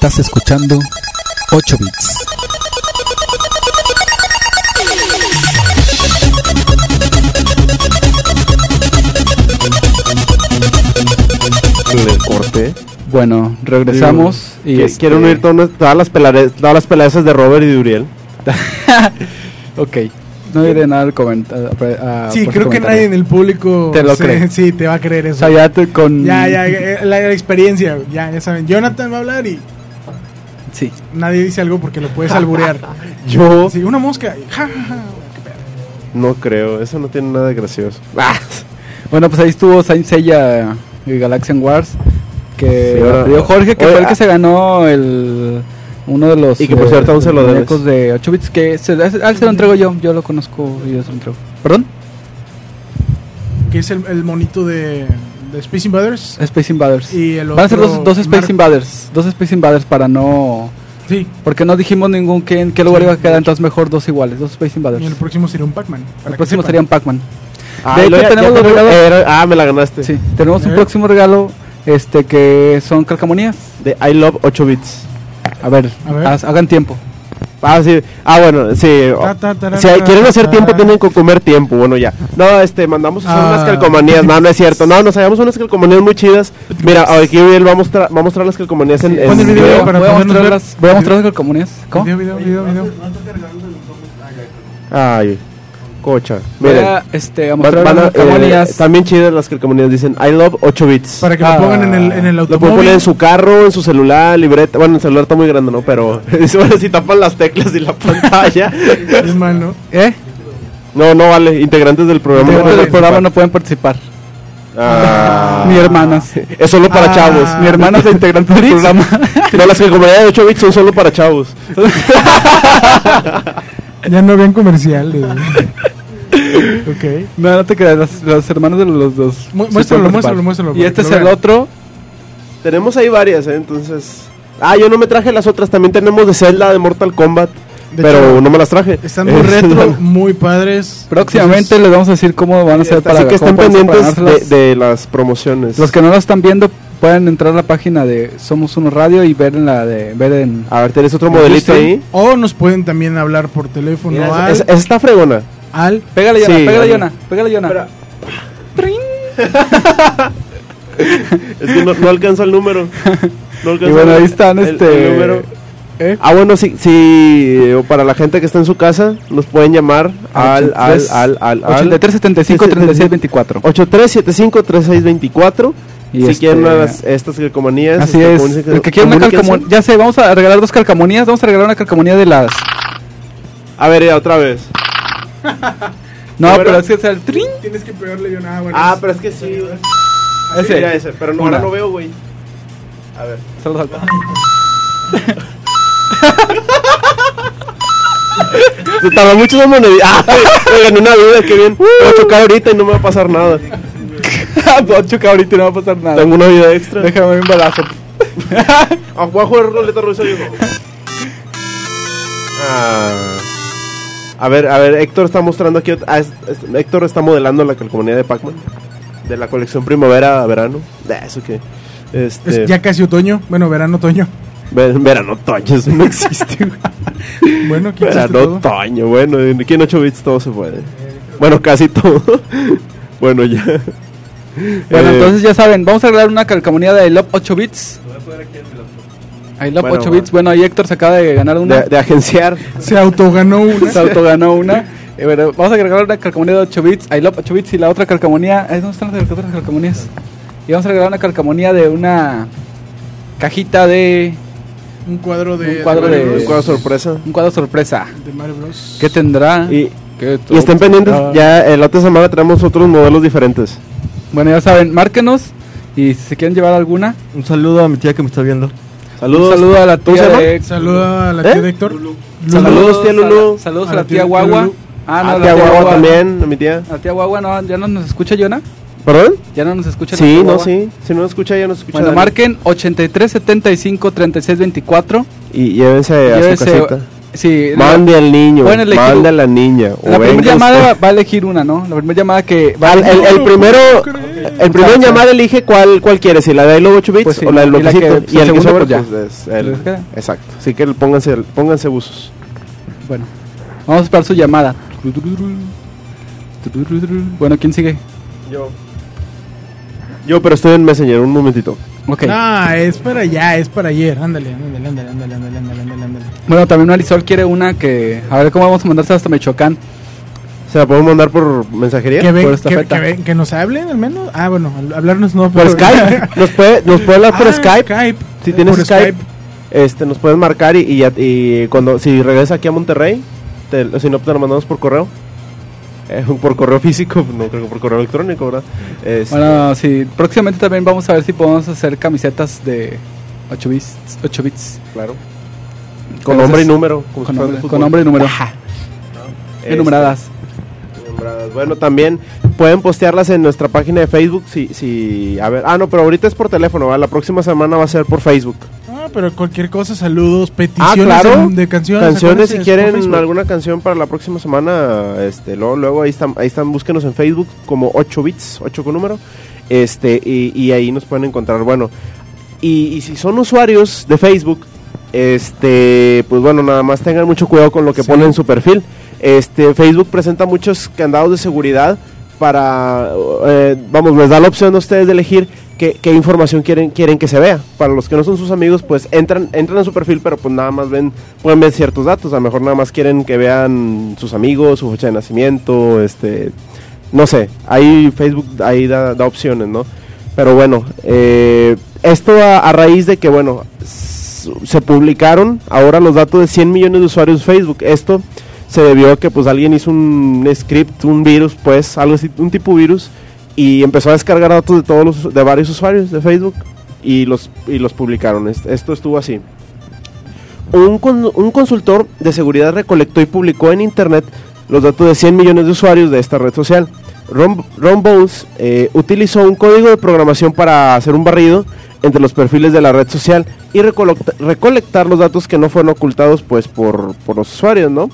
Estás escuchando ocho bits. Le corté. Bueno, regresamos. y Qu- este- Quiero unir todas, todas las pelare- todas las peleas de Robert y de Uriel. Ok, no diré nada al comentar. Sí, creo que nadie en el público Te lo se- cree. sí, te va a creer O eso. sea, ya te con... ya, ya, eh, la, la experiencia, ya, ya saben. Jonathan va a hablar y Sí. nadie dice algo porque lo puedes alburear. Yo Sí, una mosca. y ja, ja, ja. no creo, eso no tiene nada de gracioso. Ah, Bueno, pues ahí estuvo Saint Seiya y Galaxian Wars. Que Sí, ahora- la pidió Jorge, que Oye, fue el ah- que se ganó el... Uno de los... Y que por cierto aún se lo debes. muñecos de ocho bits. Que se, a él se lo entrego yo. Yo lo conozco y yo se lo entrego. ¿Perdón? Que es el, el monito de, de Space Invaders. Space Invaders. Y el Van a ser otro, dos, dos Space Mar- Invaders. Dos Space Invaders para no... Sí, Porque no dijimos ningún que, en qué lugar Sí, iba a de quedar, hecho. entonces mejor dos iguales, dos Space Invaders. y el próximo sería un Pac-Man. para El que próximo sepan. sería un Pac-Man. ah, De hecho, lo- ya- tenemos ya los tengo- regalos. era- Ah, me la ganaste. Sí, tenemos un ¿Eh? próximo regalo, este que son calcamonías. De I Love ocho bits. A ver, A ver. haz- hagan tiempo. Ah, sí. Ah, bueno, sí. Ta, ta, tarara, Si quieren hacer ta, tiempo, ta. tienen que comer tiempo. Bueno, ya. No, este, mandamos a hacer Ah. unas calcomanías. No, no es cierto. No, nos hallamos unas calcomanías muy chidas. Mira, aquí él va a mostrar, va a mostrar las calcomanías en, Sí, en pon el video voy a- para voy a podernos mostrar ver. las, voy a mostrar las calcamonías. ¿Cómo? Video, video, video, video. Ay, cocha. Voy Miren. a, este, a Van- mostrar van a- las calcamonías. eh, también chidas las calcomanías. Dicen I Love ocho bits. Para que Ah, lo pongan en el, en el Lo pueden automóvil. poner en su carro, en su celular, libreta. Bueno, el celular está muy grande, ¿no? Pero bueno, si tapan las teclas y la pantalla. Es mal, ¿no? ¿Eh? No, no vale. Integrantes del programa. Integrantes no del pueden programa no participar. pueden participar. Ah. Ni hermanas. Es solo para Ah. chavos. Mi hermana es la integrante del programa. No, las calcomanías de ocho bits son solo para chavos. Ya no habían comerciales. Ok. No, no te creas, las, las hermanas de los dos. Mu- sí muéstralo, pueden muéstralo, participar. muéstralo, Y para este que es lo el vean. otro. Tenemos ahí varias, ¿eh? Entonces... Ah, yo no me traje las otras. También tenemos de Zelda, de Mortal Kombat. De pero hecho, no me las traje. Están muy Eh, retro, muy padres. Próximamente Entonces, les vamos a decir cómo van a ser para Así que cómo estén pueden pendientes separárselas. de, de las promociones. Los que no lo están viendo pueden entrar a la página de Somos Uno Radio y ver en la de ver en A ver, ¿tienes otro ¿Me modelito gusta? ahí? O nos pueden también hablar por teléfono Mira, al, esa, esa está fregona. al Pégale Yona, Sí, pégale vale. Yona, pégale Yona. Espera. Es que no, no alcanza el número. No alcanza Y bueno, el- ahí están el- este el número. ¿eh? Ah, bueno, sí, sí, eh, para la gente que está en su casa, nos pueden llamar al, al, al, al, al ochenta y tres setenta y cinco treinta y seis veinticuatro. ocho tres siete cinco tres seis dos cuatro. Y Si este- quieren una de las- estas calcomanías. Así este, es. comuníquense- El que quiera una comuníquense. calcamonía, ya sé, vamos a regalar dos calcamonías, vamos a regalar una calcamonía de las. A ver, ya, otra vez. No, A ver, pero es que es el trin. Tienes que pegarle yo nada, bueno. Ah, pero es que sí. Ese. Mira ese, pero no, Una. ahora no veo, güey. A ver. Solo salta. Se tardó mucho esa monedita. Ah, me gané una vida, qué bien. Voy a chocar ahorita y no me va a pasar nada. Voy a chocar ahorita y no va a pasar nada. Tengo una vida extra. Déjame un balazo. Ah, voy a jugar roleta rusa yo. Ah. A ver, a ver, Héctor está mostrando aquí. ot- ah, es- es- Héctor está modelando la calcomanía de Pac-Man. De la colección primavera-verano. De eso que. Este. Es ya casi otoño. Bueno, verano, otoño. ver- verano, otoño, eso no existe. güey. Bueno, ¿quién existe Verano, todo? otoño, bueno, aquí en ocho bits todo se puede. Bueno, casi todo. Bueno, ya. Bueno, Eh, entonces ya saben, vamos a regalar una calcamonía de I Love ocho bits. I Love Bueno, ocho va. bits. Bueno, ahí Héctor se acaba de ganar una. de, de agenciar. Se autoganó una. Se autoganó una. Eh, bueno, vamos a regalar una calcamonía de ocho bits. I Love ocho bits y la otra calcamonía. ¿eh, ¿Dónde están las otras calcamonías? Y vamos a regalar una calcamonía de una cajita de Un cuadro de. Un cuadro Mario de- Bros. Cuadro sorpresa. un cuadro sorpresa. De Mario Bros. ¿Qué tendrá? Y, ¿Qué y estén pendientes, tendrá? ya el otra semana tenemos otros modelos diferentes. Bueno, ya saben, márquenos. Y si se quieren llevar alguna, Un saludo a mi tía que me está viendo. Saludos. un saludo a la ¿Cómo se tía llama? de Saluda a la ¿Eh? tía de Héctor. Lulu. Saludos, tía Lulu. a la- Saludos a la tía Guagua. Lulu. Ah, no, a la tía Guagua no. también, a mi tía. La tía Guagua no, ya no nos escucha, Yona. ¿Perdón? Ya no nos escucha. la Sí, tía no, Guagua. sí. Si no nos escucha, ya nos escucha. Bueno, Dani. marquen ochenta y tres setenta y cinco treinta y seis veinticuatro. Y llévense a Llévese- su casita. Sí, Mande al niño, pueden elegir mande un- a la niña. o la primera venga llamada usted. va, va a elegir una, ¿no? La primera llamada que va a Al- el, elegir- el primero, el primero en llamar elige cuál, cuál quiere, si la de los ocho bits Pues sí, o la del y la bloquecito. que- Y, el que segundo, sobra, pues ya. pues, es el- ¿Les queda? exacto. Así que pónganse, pónganse buzos. Bueno, vamos a esperar su llamada. Bueno, ¿quién sigue? Yo. Yo, pero estoy en Messenger, un momentito. Ok. No, es para allá, es para ayer. Ándale, ándale, ándale, ándale, ándale, ándale, ándale, ándale. Bueno, también Marisol quiere una que... A ver cómo vamos a mandarse hasta Michoacán. ¿Se la podemos mandar por mensajería? Que, ven, Por que, estafeta. que, ven- que nos hablen al menos. Ah, bueno, al- hablarnos no. Por pero- Skype. Nos puede, nos puede hablar por Ah, Skype. Si tienes Por Skype, este, nos puedes marcar y, y, ya- y cuando si regresa aquí a Monterrey, te, si no, te lo mandamos por correo. Eh, por correo físico, no creo que por correo electrónico, ¿verdad? Este, Bueno, sí, próximamente también vamos a ver si podemos hacer camisetas de ocho bits. ocho bits. claro. Con Entonces, nombre y número. como Con si fuera nombre, de con fútbol. nombre y número. Este, Enumeradas. Nombradas. Bueno, también pueden postearlas en nuestra página de Facebook. Si, si, a ver, ah, no, pero ahorita es por teléfono, ¿verdad? La próxima semana va a ser por Facebook. Ah, pero cualquier cosa, saludos, Ah, peticiones claro. en- de canciones. Canciones, si acuérdense, es por quieren Facebook. alguna canción para la próxima semana, este, luego, luego ahí están, ahí están, búsquenos en Facebook como ocho bits, ocho con número, este, y, y ahí nos pueden encontrar. Bueno, y, y si son usuarios de Facebook, este, pues bueno, nada más tengan mucho cuidado con lo que Sí. ponen en su perfil. Este, Facebook presenta muchos candados de seguridad para, eh, vamos, les da la opción a ustedes de elegir qué, qué información quieren quieren que se vea. Para los que no son sus amigos, pues entran entran en su perfil, pero pues nada más ven, pueden ver ciertos datos. A lo mejor nada más quieren que vean sus amigos, su fecha de nacimiento, este, no sé. Ahí Facebook ahí da, da opciones, ¿no? Pero bueno, eh, esto a, a raíz de que, bueno, s- se publicaron ahora los datos de cien millones de usuarios de Facebook. Esto se debió a que pues alguien hizo un script, un virus, pues algo así, un tipo virus, y empezó a descargar datos de todos los, de varios usuarios de Facebook y los y los publicaron. Est- Esto estuvo así. Un, con- un consultor de seguridad recolectó y publicó en internet los datos de cien millones de usuarios de esta red social. Ron, Ron Bowles eh, utilizó un código de programación para hacer un barrido entre los perfiles de la red social y recolecta- recolectar los datos que no fueron ocultados pues por, por los usuarios, ¿no?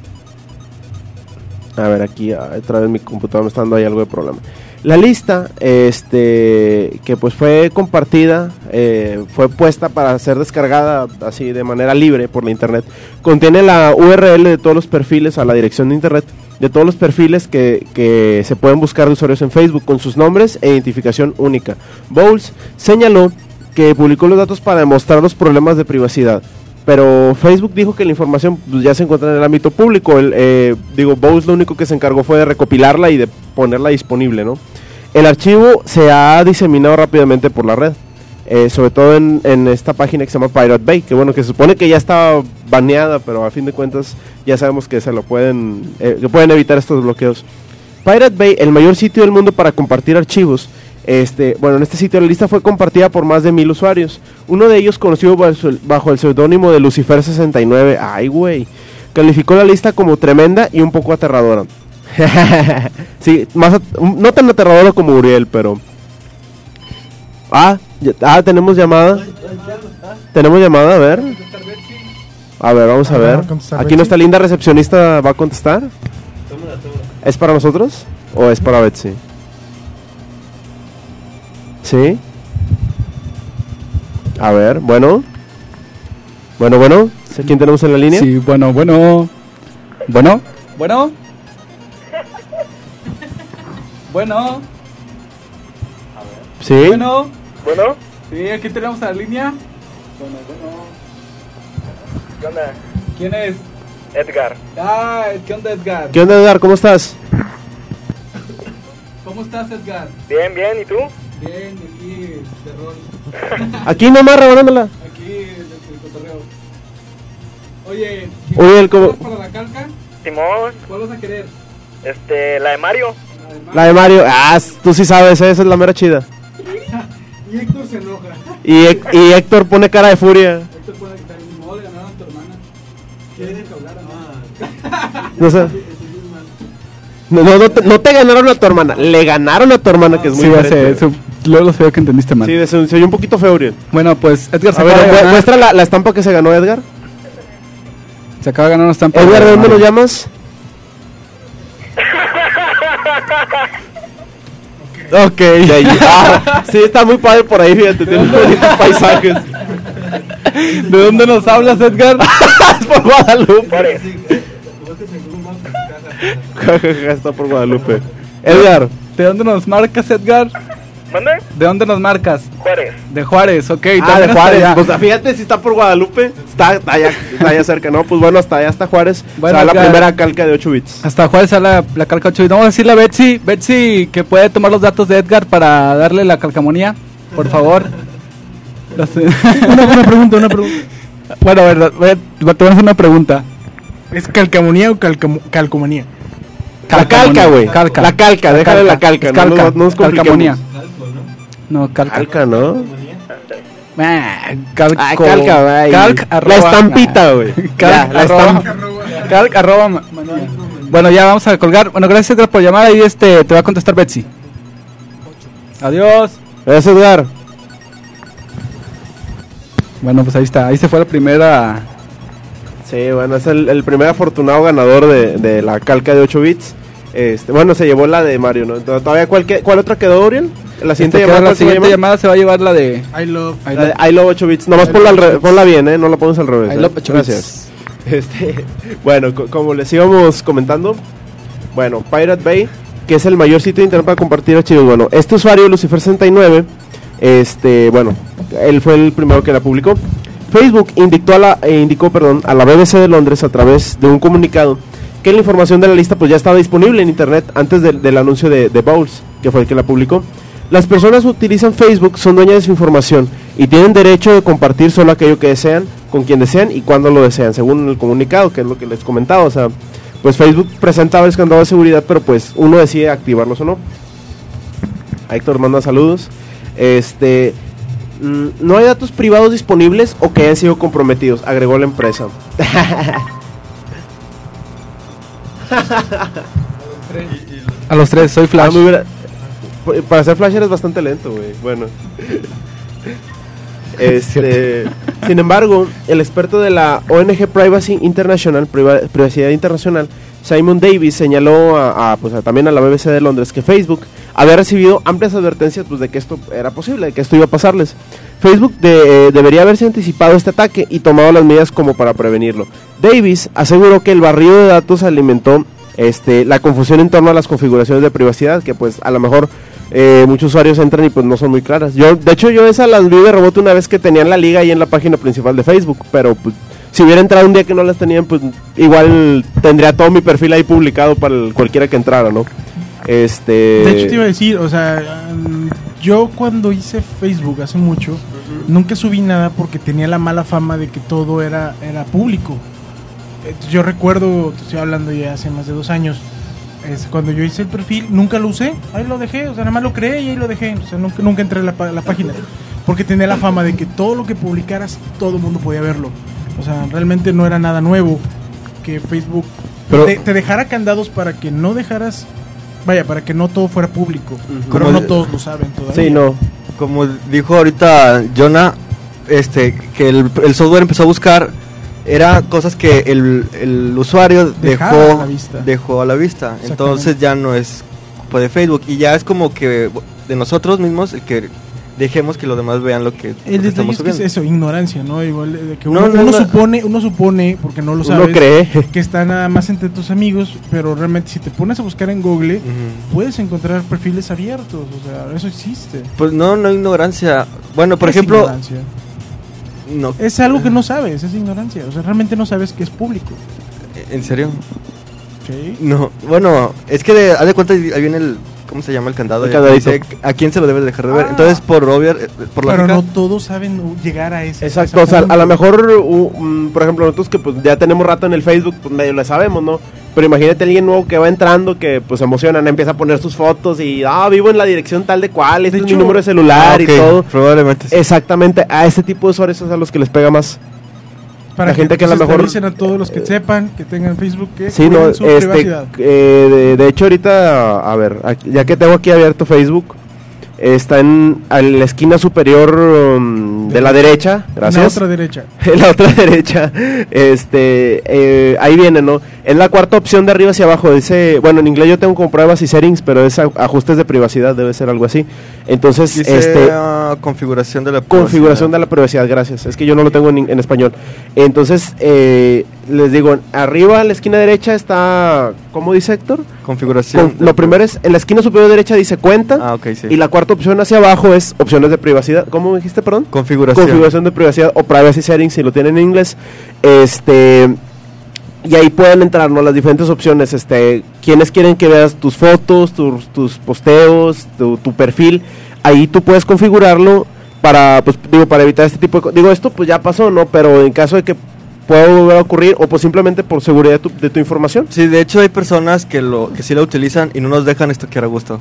A ver, aquí ah, otra vez mi computadora me está dando ahí algo de problema. La lista, este, que pues fue compartida, eh, fue puesta para ser descargada así de manera libre por la internet, contiene la U R L de todos los perfiles a la dirección de internet, de todos los perfiles que, que se pueden buscar de usuarios en Facebook con sus nombres e identificación única. Bowles señaló que publicó los datos para demostrar los problemas de privacidad, pero Facebook dijo que la información pues, ya se encuentra en el ámbito público. El, eh, digo, Bowles lo único que se encargó fue de recopilarla y de ponerla disponible, ¿no? El archivo se ha diseminado rápidamente por la red, eh, sobre todo en, en esta página que se llama Pirate Bay, que bueno, que se supone que ya está baneada, pero a fin de cuentas ya sabemos que se lo pueden, eh, que pueden evitar estos bloqueos. Pirate Bay, el mayor sitio del mundo para compartir archivos. Este, bueno, en este sitio la lista fue compartida por más de mil usuarios. Uno de ellos, conocido bajo el, bajo el seudónimo de Lucifer sesenta y nueve, ay güey, calificó la lista como tremenda y un poco aterradora. Sí, más at- no tan aterradora como Uriel, pero... Ah, ya- ah, tenemos llamada. Tenemos llamada, a ver. A ver, vamos a Ah, ver. va a contestar Aquí Betsy. nuestra linda recepcionista va a contestar. ¿Es para nosotros o es para Betsy? ¿Sí? A ver, bueno. Bueno, bueno. ¿Quién tenemos en la línea? Sí, bueno, bueno. Bueno. Bueno. Bueno. ¿Sí? Bueno. Bueno, Sí, aquí tenemos a la línea. Bueno, bueno. ¿qué onda? ¿Quién es? Edgar. Ah, ¿qué onda, Edgar? ¿Qué onda, Edgar? ¿Cómo estás? ¿Cómo estás, Edgar? Bien, bien, ¿y tú? Bien, aquí de rol. Aquí nomás rebanándola. Aquí del cotorreo. Oye, Oye, el como- para la calca? Simón, ¿Cuál vas a querer? este, la de Mario. La de Mario. Ah, tú sí sabes, esa es la mera chida. Y Héctor se enoja. Y, Hec- y Héctor pone cara de furia. Héctor puede quitar el modo de ganar a tu hermana. ¿Quieres que hablara? No sé. No, no, no, te, no te ganaron a tu hermana, le ganaron a tu hermana, que es muy Sí, ya sé, diferente. eso- luego se ve que entendiste mal. Sí, de- se, se oyó un poquito feo, Uriel. Bueno, pues Edgar se A ver, acaba de mu- ganar. muestra la, la estampa que se ganó Edgar. Se acaba de ganar una estampa. Edgar, ¿de dónde Mario. lo llamas? Ok. De allí. Ah, sí, está muy padre por ahí, fíjate, tiene bonitos paisajes. ¿De dónde nos hablas, Edgar? Es por Guadalupe. Juárez. Jajaja, está por Guadalupe. Edgar. ¿De dónde nos marcas, Edgar? ¿Mande? ¿De dónde nos marcas? Juárez. De Juárez, ok. Ah, también de hasta Juárez. allá. Pues fíjate si está por Guadalupe. Está, está, allá, está allá cerca, ¿no? Pues bueno, hasta allá está Juárez. Bueno, o sea, la acá- primera calca de ocho bits. Hasta Juárez a la, la calca ocho. Y vamos a decirle a Betsy, Betsy que puede tomar los datos de Edgar para darle la calcamonía, por favor. Las- Una, una pregunta, una pregunta. bueno, a ver, voy a- te voy a hacer una pregunta. ¿Es calcamonía o calcamo- calcomanía? La calca, güey. Calca. La calca, déjale la calca. Es No, calca. no, no nos calcamonía. compliquemos. No, calca. Calca, ¿no? Ah, calco. Ah, calca, güey. Calc, La arroba- estampita, güey. Calc, Ya, la arroba- estampa. Calc, arroba ma- manía. Bueno, ya vamos a colgar. Bueno, gracias Edgar por llamar. Ahí este, te va a contestar Betsy. Adiós. Gracias, Edgar. Bueno, pues ahí está. Ahí se fue la primera. Sí, bueno, es el, el primer afortunado ganador de, de la calca de ocho bits. Este, bueno, se llevó la de Mario, ¿no? Entonces, todavía ¿cuál, que- ¿cuál otra quedó, Oriel? La siguiente Este, llamada, la ¿cuál se va a siguiente llamar? llamada se va a llevar la de. I love. I La de love- I love ocho bits. Nomás I ponla, al love re- ocho ponla bien, ¿eh? No la pongas al revés. I ¿eh? love ocho bits. Gracias. Este, bueno, co- como les íbamos comentando, bueno, Pirate Bay, que es el mayor sitio de internet para compartir archivos. Bueno, este usuario, Lucifer sesenta y nueve, este, bueno, él fue el primero que la publicó. Facebook indicó a la, eh, indicó, perdón, a la B B C de Londres a través de un comunicado que la información de la lista pues ya estaba disponible en internet antes del, del anuncio de, de Bowles, que fue el que la publicó. Las personas que utilizan Facebook son dueñas de su información y tienen derecho de compartir solo aquello que desean, con quien desean y cuando lo desean, según el comunicado, que es lo que les comentaba. O sea, pues Facebook presentaba el candado de seguridad, pero pues uno decide activarlos o no. A Héctor manda saludos. Este, mm, no hay datos privados disponibles o que hayan sido comprometidos, agregó la empresa. A los tres, soy Ah, Flash. muy bien. P- Para hacer Flash eres bastante lento, güey. Bueno. Este, sin embargo, el experto de la O N G Privacy International, Priva- Privacidad Internacional, Simon Davis, señaló a, a, pues, a- también a la B B C de Londres que Facebook había recibido amplias advertencias pues, de que esto era posible, de que esto iba a pasarles. Facebook de- eh, debería haberse anticipado este ataque y tomado las medidas como para prevenirlo. Davis aseguró que el barrido de datos alimentó este, la confusión en torno a las configuraciones de privacidad, que pues a lo mejor eh, muchos usuarios entran y pues no son muy claras. Yo, de hecho, yo esas las vi de rebote una vez que tenían la liga ahí en la página principal de Facebook, pero pues si hubiera entrado un día que no las tenían, pues igual tendría todo mi perfil ahí publicado para el- cualquiera que entrara, ¿no? Este... De hecho te iba a decir, o sea, um, yo cuando hice Facebook hace mucho, nunca subí nada porque tenía la mala fama de que todo era, era público. Eh, Yo recuerdo, te estoy hablando ya hace más de dos años, es cuando yo hice el perfil, nunca lo usé, ahí lo dejé, o sea, nada más lo creé y ahí lo dejé, o sea, nunca, nunca entré a la, pa- la página, porque tenía la fama de que todo lo que publicaras, todo el mundo podía verlo. O sea, realmente no era nada nuevo que Facebook Pero- te, te dejara candados para que no dejaras, vaya, para que no todo fuera público. Pero Como no de- todos lo saben todavía. Sí, no. Como dijo ahorita Jonah, este, que el, el software empezó a buscar, era cosas que el, el usuario Dejaba dejó a la vista. dejó a la vista. Entonces ya no es culpa de Facebook y ya es como que de nosotros mismos el que dejemos que los demás vean lo que, lo El que detalle estamos es que es subiendo. eso, ignorancia, ¿no? Igual de que No, uno, no, uno no. supone, uno supone, porque no lo Uno sabes, cree. que está nada más entre tus amigos, pero realmente si te pones a buscar en Google, Ujú. puedes encontrar perfiles abiertos, o sea, eso existe. Pues no, no ignorancia. Bueno, por Es ejemplo, ignorancia. no, Es algo que no sabes, es ignorancia, o sea, realmente no sabes que es público. ¿en serio? ¿Sí? No, bueno, es que de, haz de cuenta ahí viene el, ¿cómo se llama el candado? El Y candadito. dice a quién se lo debes dejar de ver. Ah. Entonces por obvia, eh, por Pero lógica, no todos saben uh, llegar a ese. Exacto, ese o sea, punto. a lo mejor, uh, um, por ejemplo, nosotros que pues ya tenemos rato en el Facebook, pues medio le sabemos, ¿no? Pero imagínate a alguien nuevo que va entrando, que pues se emociona, ¿no? Empieza a poner sus fotos y, ah, vivo en la dirección tal de cual, este De es mi hecho- número de celular Ah, ok, y todo. probablemente sí. Exactamente, a ese tipo de usuarios es a los que les pega más. Para la gente que a lo pues, mejor- avisen a todos los que sepan, que tengan Facebook, que Sí, no, cuiden su este, privacidad. eh, de, de hecho ahorita, a ver, aquí- ya que tengo aquí abierto Facebook, está en a la esquina superior um, de la derecha, gracias. La otra derecha. En la otra derecha, este, eh, ahí viene, ¿no? Es la cuarta opción de arriba hacia abajo, dice, bueno, en inglés yo tengo como pruebas y settings, pero es a- ajustes de privacidad, debe ser algo así. Entonces, Dice este, ah, configuración de la configuración de la privacidad, gracias, es que yo no lo tengo en, in- en español. Entonces, eh, les digo, arriba a la esquina derecha está, ¿cómo dice Héctor? Configuración. Con- lo primero es, en la esquina superior derecha dice cuenta, Ah, ok, sí. y la cuarta opción hacia abajo es opciones de privacidad. ¿Cómo me dijiste, perdón? Configuración. Configuración de privacidad o privacy settings si lo tienen en inglés. Este y ahí pueden entrar, ¿no? Las diferentes opciones, este, quienes quieren que veas tus fotos, tus, tus posteos, tu, tu perfil, ahí tú puedes configurarlo para, pues, digo, para evitar este tipo de co- digo, esto pues ya pasó, ¿no? Pero en caso de que pueda volver a ocurrir o pues simplemente por seguridad de tu, de tu información. Sí, de hecho hay personas que lo que sí la utilizan y no nos dejan estoquear a gusto.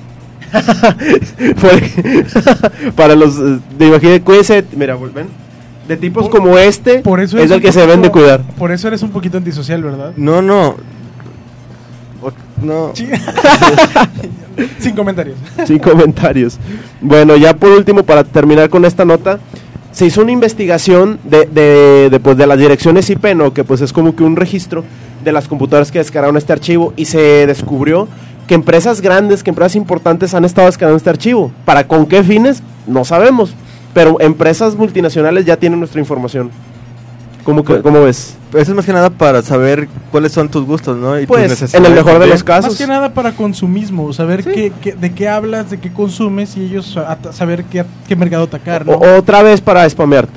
Por- para los, eh, de imagínate, cuídense, mira, vuelven, de tipos Por- como este, Por eso es eres el un que se deben de poquito- cuidar. Por eso eres un poquito antisocial, ¿verdad? No, no. O- No. Sí. Sin comentarios. Sin comentarios. Bueno, ya por último, para terminar con esta nota, se hizo una investigación de, de, de, pues, de las direcciones I P, ¿no? Que pues es como que un registro de las computadoras que descargaron este archivo, y se descubrió que empresas grandes, que empresas importantes han estado descargando este archivo. ¿Para con qué fines? No sabemos, pero empresas multinacionales ya tienen nuestra información. ¿Cómo, que- cómo ves? Eso es más que nada para saber cuáles son tus gustos, ¿no? Y tus Pues, necesidades en el mejor de también. los casos. Más que nada para consumismo, saber Sí. qué, qué- de qué hablas, de qué consumes y ellos a- a- saber qué, qué mercado atacar, ¿no? O- otra vez para spamearte.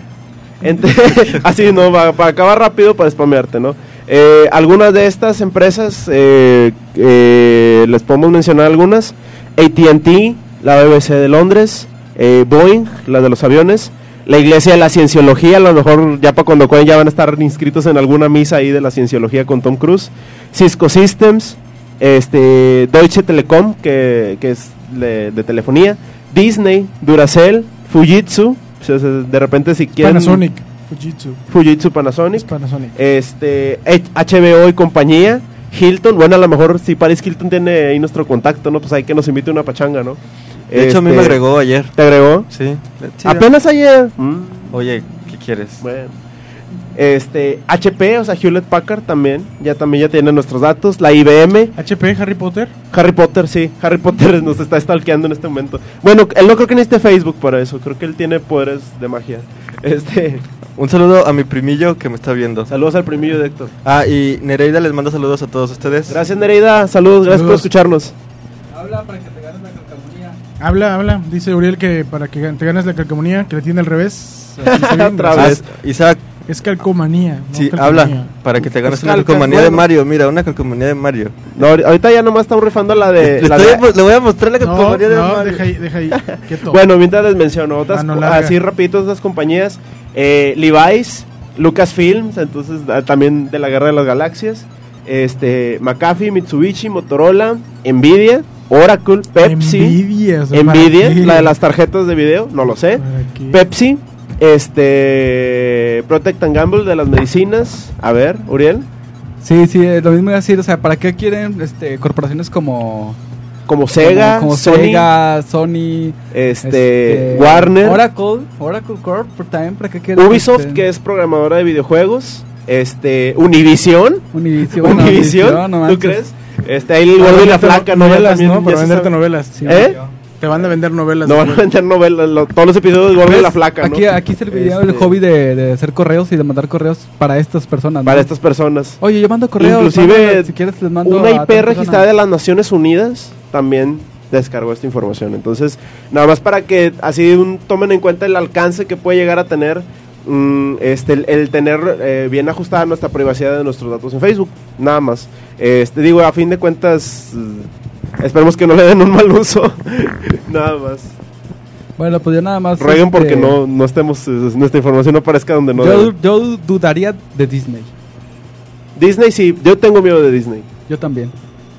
Ent- Así, ¿no? Para, para acabar rápido, para spamearte, ¿no? Eh, algunas de estas empresas, eh, eh, les podemos mencionar algunas. A T and T, la B B C de Londres, eh, Boeing, la de los aviones, la Iglesia de la Cienciología, a lo mejor ya para cuando acaben ya van a estar inscritos en alguna misa ahí de la Cienciología con Tom Cruise, Cisco Systems, este, Deutsche Telekom, que, que es le- de telefonía, Disney, Duracell, Fujitsu, o sea, de repente si quieren... Panasonic, Fujitsu, Fujitsu, es Panasonic, Panasonic. este, H B O y compañía, Hilton, bueno, a lo mejor si Paris Hilton tiene ahí nuestro contacto, ¿no? Pues hay que nos invite una pachanga, ¿no? De hecho, a mí me Este, agregó ayer. ¿Te agregó? Sí. Sí, Apenas ayer. Mm, Oye, ¿qué quieres? bueno. Este, H P, o sea, Hewlett Packard también, ya también ya tiene nuestros datos, la I B M, H P, Harry Potter. Harry Potter, sí, Harry Potter nos está stalkeando en este momento. Bueno, él no creo que necesite Facebook para eso, creo que él tiene poderes de magia. Este, Un saludo a mi primillo que me está viendo. saludos al primillo de Héctor. Ah, y Nereida les manda saludos a todos ustedes. Gracias, Nereida, saludos, gracias por Saludos. escucharnos. Habla para que te ganes la calcamonía. Habla, habla. Dice Uriel que para que te ganes la calcomanía, que la tiene al revés. Así está bien, Otra gracias. vez. Ah, Isaac, Es calcomanía. no sí, calcomanía. habla para que te ganes Pues una calca, calcomanía de bueno. Mario. Mira, una calcomanía de Mario. No, ahori- ahorita ya nomás estamos rifando la de... Le, la estoy- de- le voy a mostrar la No, calcomanía de no, Mario. deja ahí, deja ahí. Quieto. Bueno, mientras les menciono otras, Mano co- larga. así rapidito otras compañías, eh, Levi's, Lucasfilms, entonces ah, también de la Guerra de las Galaxias, este, McAfee, Mitsubishi, Motorola, Nvidia, Oracle, Pepsi, Nvidia, o sea, ¿para Nvidia, qué? la de las tarjetas de video, no lo sé, ¿Para qué? Pepsi, este, Procter and Gamble de las medicinas, a ver, Uriel, Sí, sí, es lo mismo decir, o sea, ¿para qué quieren este, corporaciones como como Sega, como, como Sony, Sega, Sony, este, Warner, Oracle, Oracle Corp, por también, ¿para qué quieren? Ubisoft, este, que es programadora de videojuegos, este, Univision, Univision, bueno, Univision, no ¿tú manches. crees? Este, ahí el Para gordo y la venderte flaca, ¿no? novelas, También, ¿no? ya Para se venderte sabe. novelas. Sí, ¿Eh? Te van a vender novelas. No van a después. vender novelas, lo- todos los episodios del gordo y ¿Ves? la flaca, ¿no? Aquí, aquí serviría el Este, hobby de, de hacer correos y de mandar correos para estas personas, ¿no? para estas personas. Oye, yo mando correos, Inclusive, mándalo, si quieres les mando Una a I tal P persona. registrada de las Naciones Unidas también descargó esta información. Entonces, nada más para que así un, tomen en cuenta el alcance que puede llegar a tener mm, este, el, el tener eh, bien ajustada nuestra privacidad de nuestros datos en Facebook. Nada más. Este, digo, a fin de cuentas, mm, esperemos que no le den un mal uso. Nada más. Bueno, pues yo nada más... Rueguen este, porque no, no estemos, eh, nuestra información no aparezca donde no yo, debe. yo dudaría de Disney. Disney sí, yo tengo miedo de Disney. Yo también.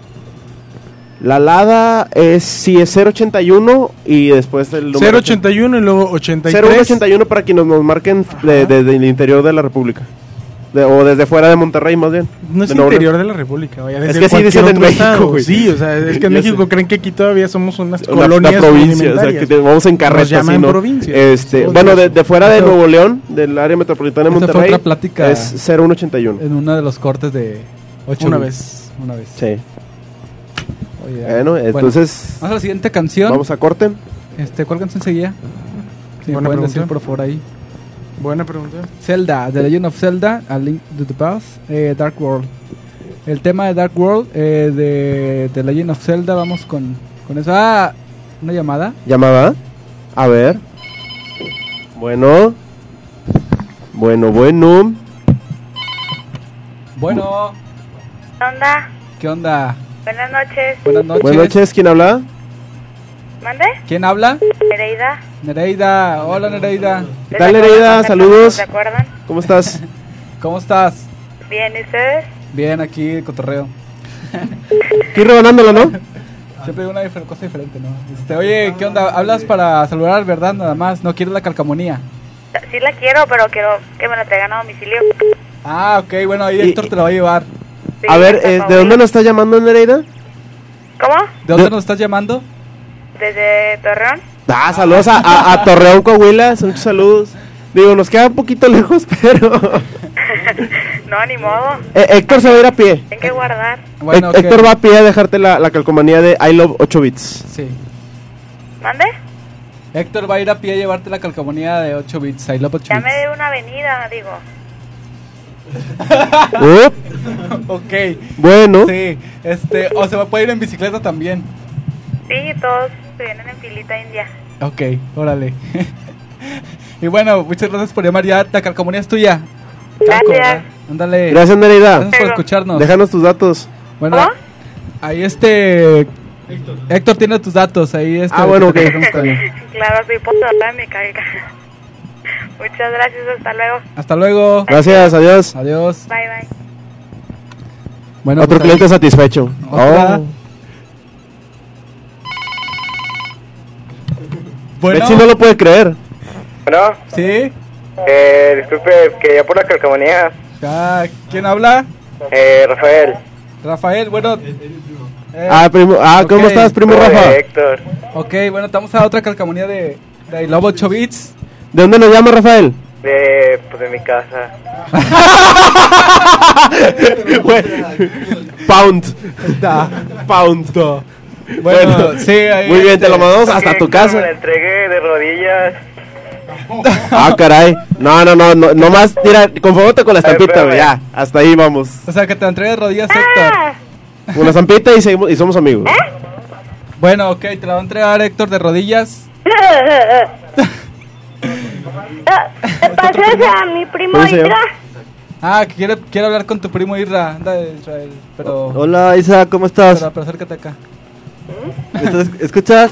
La Lada es sí es cero ochenta y uno y después el número cero ochenta y uno y luego ochenta y tres. cero ochenta y uno para quienes nos marquen de, de- del interior de la República. De- o desde fuera de Monterrey, más bien. No es De Nuevo interior León. de la República, vaya. Es desde que sí cualquier dicen en otro México, estado. güey. Sí, o sea, es que en Ya México sé. creen que aquí todavía somos unas Una, colonias una provincia, o sea, rudimentarias. que te- vamos en carreta. Nos llaman así, ¿no? provincia. Este, Todos bueno, de, ellos. de fuera de Eso- Nuevo León, del área metropolitana de Esa fue Monterrey, otra plática. es cero uno ochenta y uno. En uno de los cortes de ocho Una bits. vez. Una vez. Sí. Oye, Bueno, entonces Vamos a la siguiente canción. vamos a corte. Este, ¿cuál canción seguía? Si me Buena pueden pregunta. decir por favor ahí. Buena pregunta. Zelda, The Legend of Zelda, A Link to the Past, eh, Dark World. El tema de Dark World eh, de The Legend of Zelda, vamos con, con eso. Ah, una llamada. Llamada. A ver. Bueno. Bueno, bueno. Bueno, ¿Qué onda? ¿qué onda? Buenas noches. Buenas noches. Buenas noches, ¿quién habla? ¿Mande? ¿Quién habla? Nereida. Nereida. Hola, Nereida. ¿Qué tal, Nereida? Saludos. ¿Se acuerdan? ¿Cómo estás? ¿Cómo estás? Bien, ¿y ustedes? Bien, aquí, cotorreo. Aquí rebanándola, ¿no? Siempre hay una difer- cosa diferente, ¿no? Este, oye, ¿qué onda? Hablas para saludar, ¿verdad? Nada más. ¿No quieres la calcamonía? Sí la quiero, pero quiero que me la traigan a domicilio. Ah, ok, bueno, ahí Y- Héctor te la va a llevar. Sí, A ver, por eh, ¿de favor. dónde nos está llamando, Nereida? ¿Cómo? ¿De dónde De- nos estás llamando? ¿Desde Torreón? Ah, saludos a, a, a Torreón, Coahuila. Son muchos saludos. Digo, nos queda un poquito lejos, pero... No, ni modo. Eh, Héctor se va a ir a pie. Tienen que guardar. Bueno, Hé- ok. Héctor va a pie a dejarte la, la calcomanía de I Love ocho bits. Sí. ¿Mande? Héctor va a ir a pie a llevarte la calcomanía de ocho bits. I love ocho Ya bits. me de una avenida, digo. Up. Ok. Bueno, Sí, este, o se va a poder ir en bicicleta también. Sí, todos se vienen en filita india. Ok, órale. Y bueno, muchas gracias por llamar. Ya la calcomanía es tuya. Caco, Gracias. ¿verdad? Ándale. gracias, Nereida. Gracias por escucharnos. Déjanos tus datos. Bueno, ¿Cómo? ahí este Héctor tiene tus datos. Ahí este Ah, bueno, te ok. dejamos con él. Claro, sí, puedo hablar mi carga. Muchas gracias, hasta luego. Hasta luego. Gracias, adiós. Adiós. Bye, bye. Bueno, Otro pues ahí- cliente satisfecho. Otra. Oh. Bueno, Betsy no lo puede creer. Bueno, sí. eh, disculpe, que ya por la calcomanía. Ah, ¿quién habla? Eh, Rafael. Rafael. Bueno. eh, Ah, primo, ah, ¿cómo ok. estás, primo Soy Rafa? Héctor. Ok, bueno, estamos a otra calcamonía de, de I Love ocho bits. ¿De dónde nos llama Rafael? De, pues, de mi casa. Pound. Da, Pound. Bueno, sí, ahí Muy bien, este, te lo mandamos hasta Que tu cuando casa. Me la entregué de rodillas. Ah, caray. No, no, no, no, nomás, mira, confórmate con la estampita, espérame. güey, ya. Hasta ahí vamos. O sea, que te entregue de rodillas, Héctor. Ah, Con la estampita y, seguimos, y somos amigos. Bueno, ok, te la va a entregar Héctor de rodillas. ¿te pases a mi primo ¿Cómo se llama? Isra? Ah, que quiere, quiere hablar con tu primo Irra. Anda, Israel. Pero, Hola, Isa, ¿cómo estás? pero, pero acércate acá. ¿Me estás- ¿Escuchas?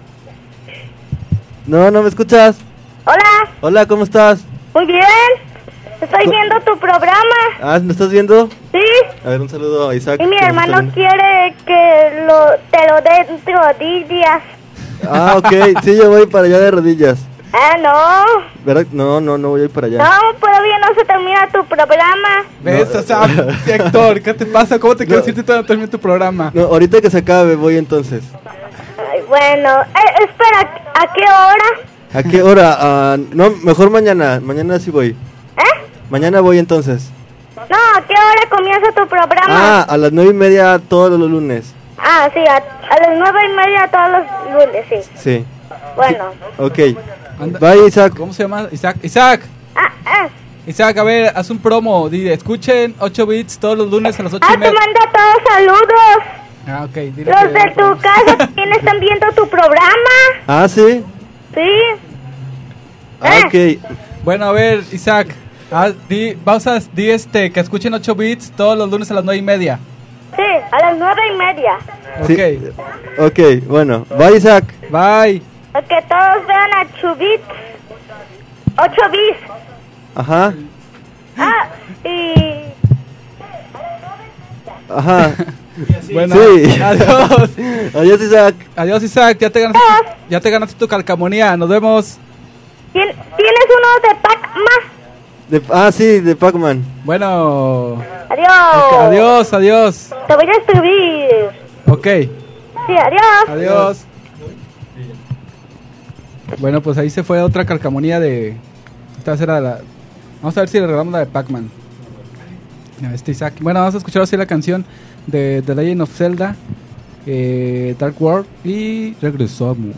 No, no me escuchas. Hola, Hola, ¿cómo estás? muy bien. Estoy viendo tu programa. Ah, ¿me estás viendo? Sí. A ver, un saludo a Isaac. Y mi que nos hermano está viendo. quiere que lo, te lo dé de rodillas. Ah, ok, sí, yo voy para allá de rodillas. Ah, no. ¿Verdad? No, no, no voy a ir para allá. No, todavía no se termina tu programa. ¿Ves? O sea, Héctor, ¿qué te pasa? ¿Cómo te quieres ir si todavía no termina tu programa? No, ahorita que se acabe voy entonces. Ay, bueno, eh, espera, ¿a qué hora? ¿A qué hora? Ah, no, mejor mañana. Mañana sí voy. ¿Eh? Mañana voy entonces. No, ¿a qué hora comienza tu programa? Ah, a las nueve y media todos los lunes. Ah, sí, a, a las nueve y media todos los lunes, sí. Sí. Bueno. Ok. Anda. Bye, Isaac. ¿Cómo se llama? Isaac. Isaac. Ah, ah. Isaac, a ver, haz un promo. Dile, escuchen ocho bits todos los lunes a las ocho Ah, y te media. manda todos saludos. Ah, ok. Dile Los que- de tu casa también están viendo tu programa. Ah, sí. Sí. Ah, Eh. ok. Bueno, a ver, Isaac. Ah, di, vamos a di este, que escuchen ocho bits todos los lunes a las nueve y media. Sí, a las nueve y media. Sí. Ok. Ok, bueno. Bye, Isaac. Bye. Que todos vean a Chubits. Ocho bis. Ajá. Ah, y... Ajá. Bueno, Sí. adiós. Adiós, Isaac. Adiós, Isaac. Ya te ganaste, ya te ganaste tu calcamonía. Nos vemos. ¿Tien- ¿Tienes uno de Pac-Man? De, ah, sí, de Pac-Man. Bueno, Adiós. adiós, adiós. Te voy a escribir. Ok, Sí, adiós. adiós. Bueno, pues ahí se fue otra calcamonía de... Esta vez era la... Vamos a ver si le regalamos la de Pac-Man. A este Isaac. Bueno, vamos a escuchar así la canción de The Legend of Zelda, eh, Dark World, y regresamos.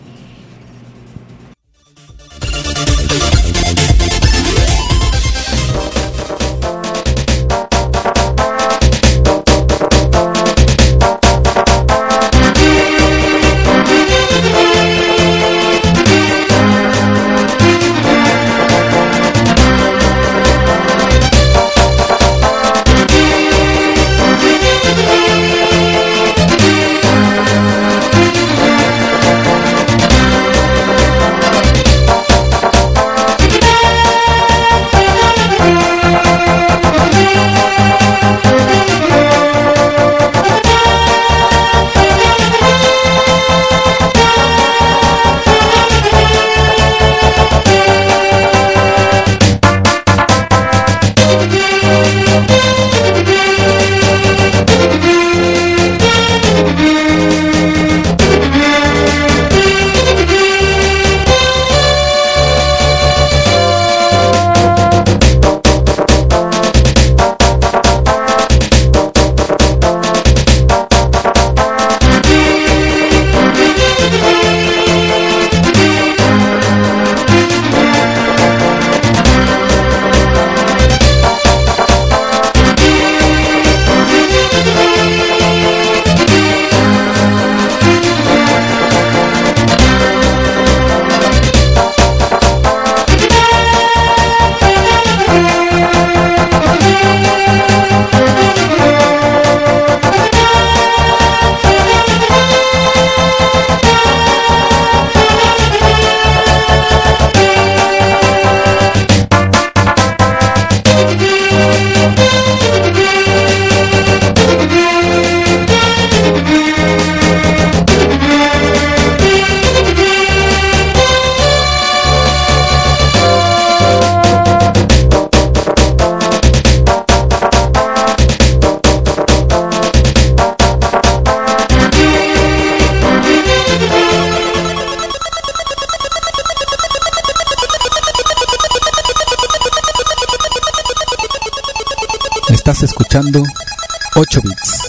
Estás escuchando ocho bits.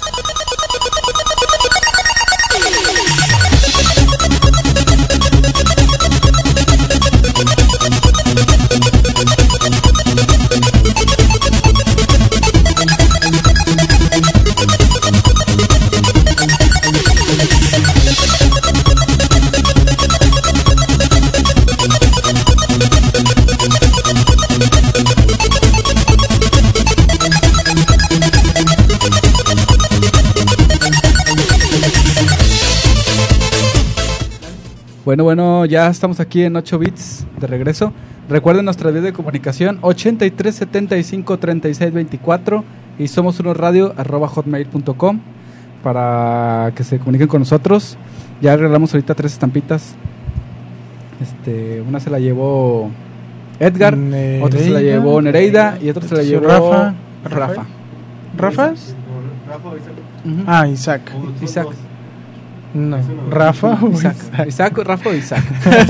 Bueno, bueno, ya estamos aquí en ocho bits de regreso. Recuerden nuestra vía de comunicación ochenta y tres setenta y cinco treinta y seis veinticuatro y somos uno radio arroba hotmail punto com para que se comuniquen con nosotros. Ya regalamos ahorita tres estampitas. Este, una se la llevó Edgar, Nereida, otra se la llevó Nereida y otra se la llevó Rafa. Rafa. ¿Rafa? Ujú. Ah, Isaac. Isaac. No. ¿Rafa o Isaac. Isaac? Isaac, Rafa o Isaac.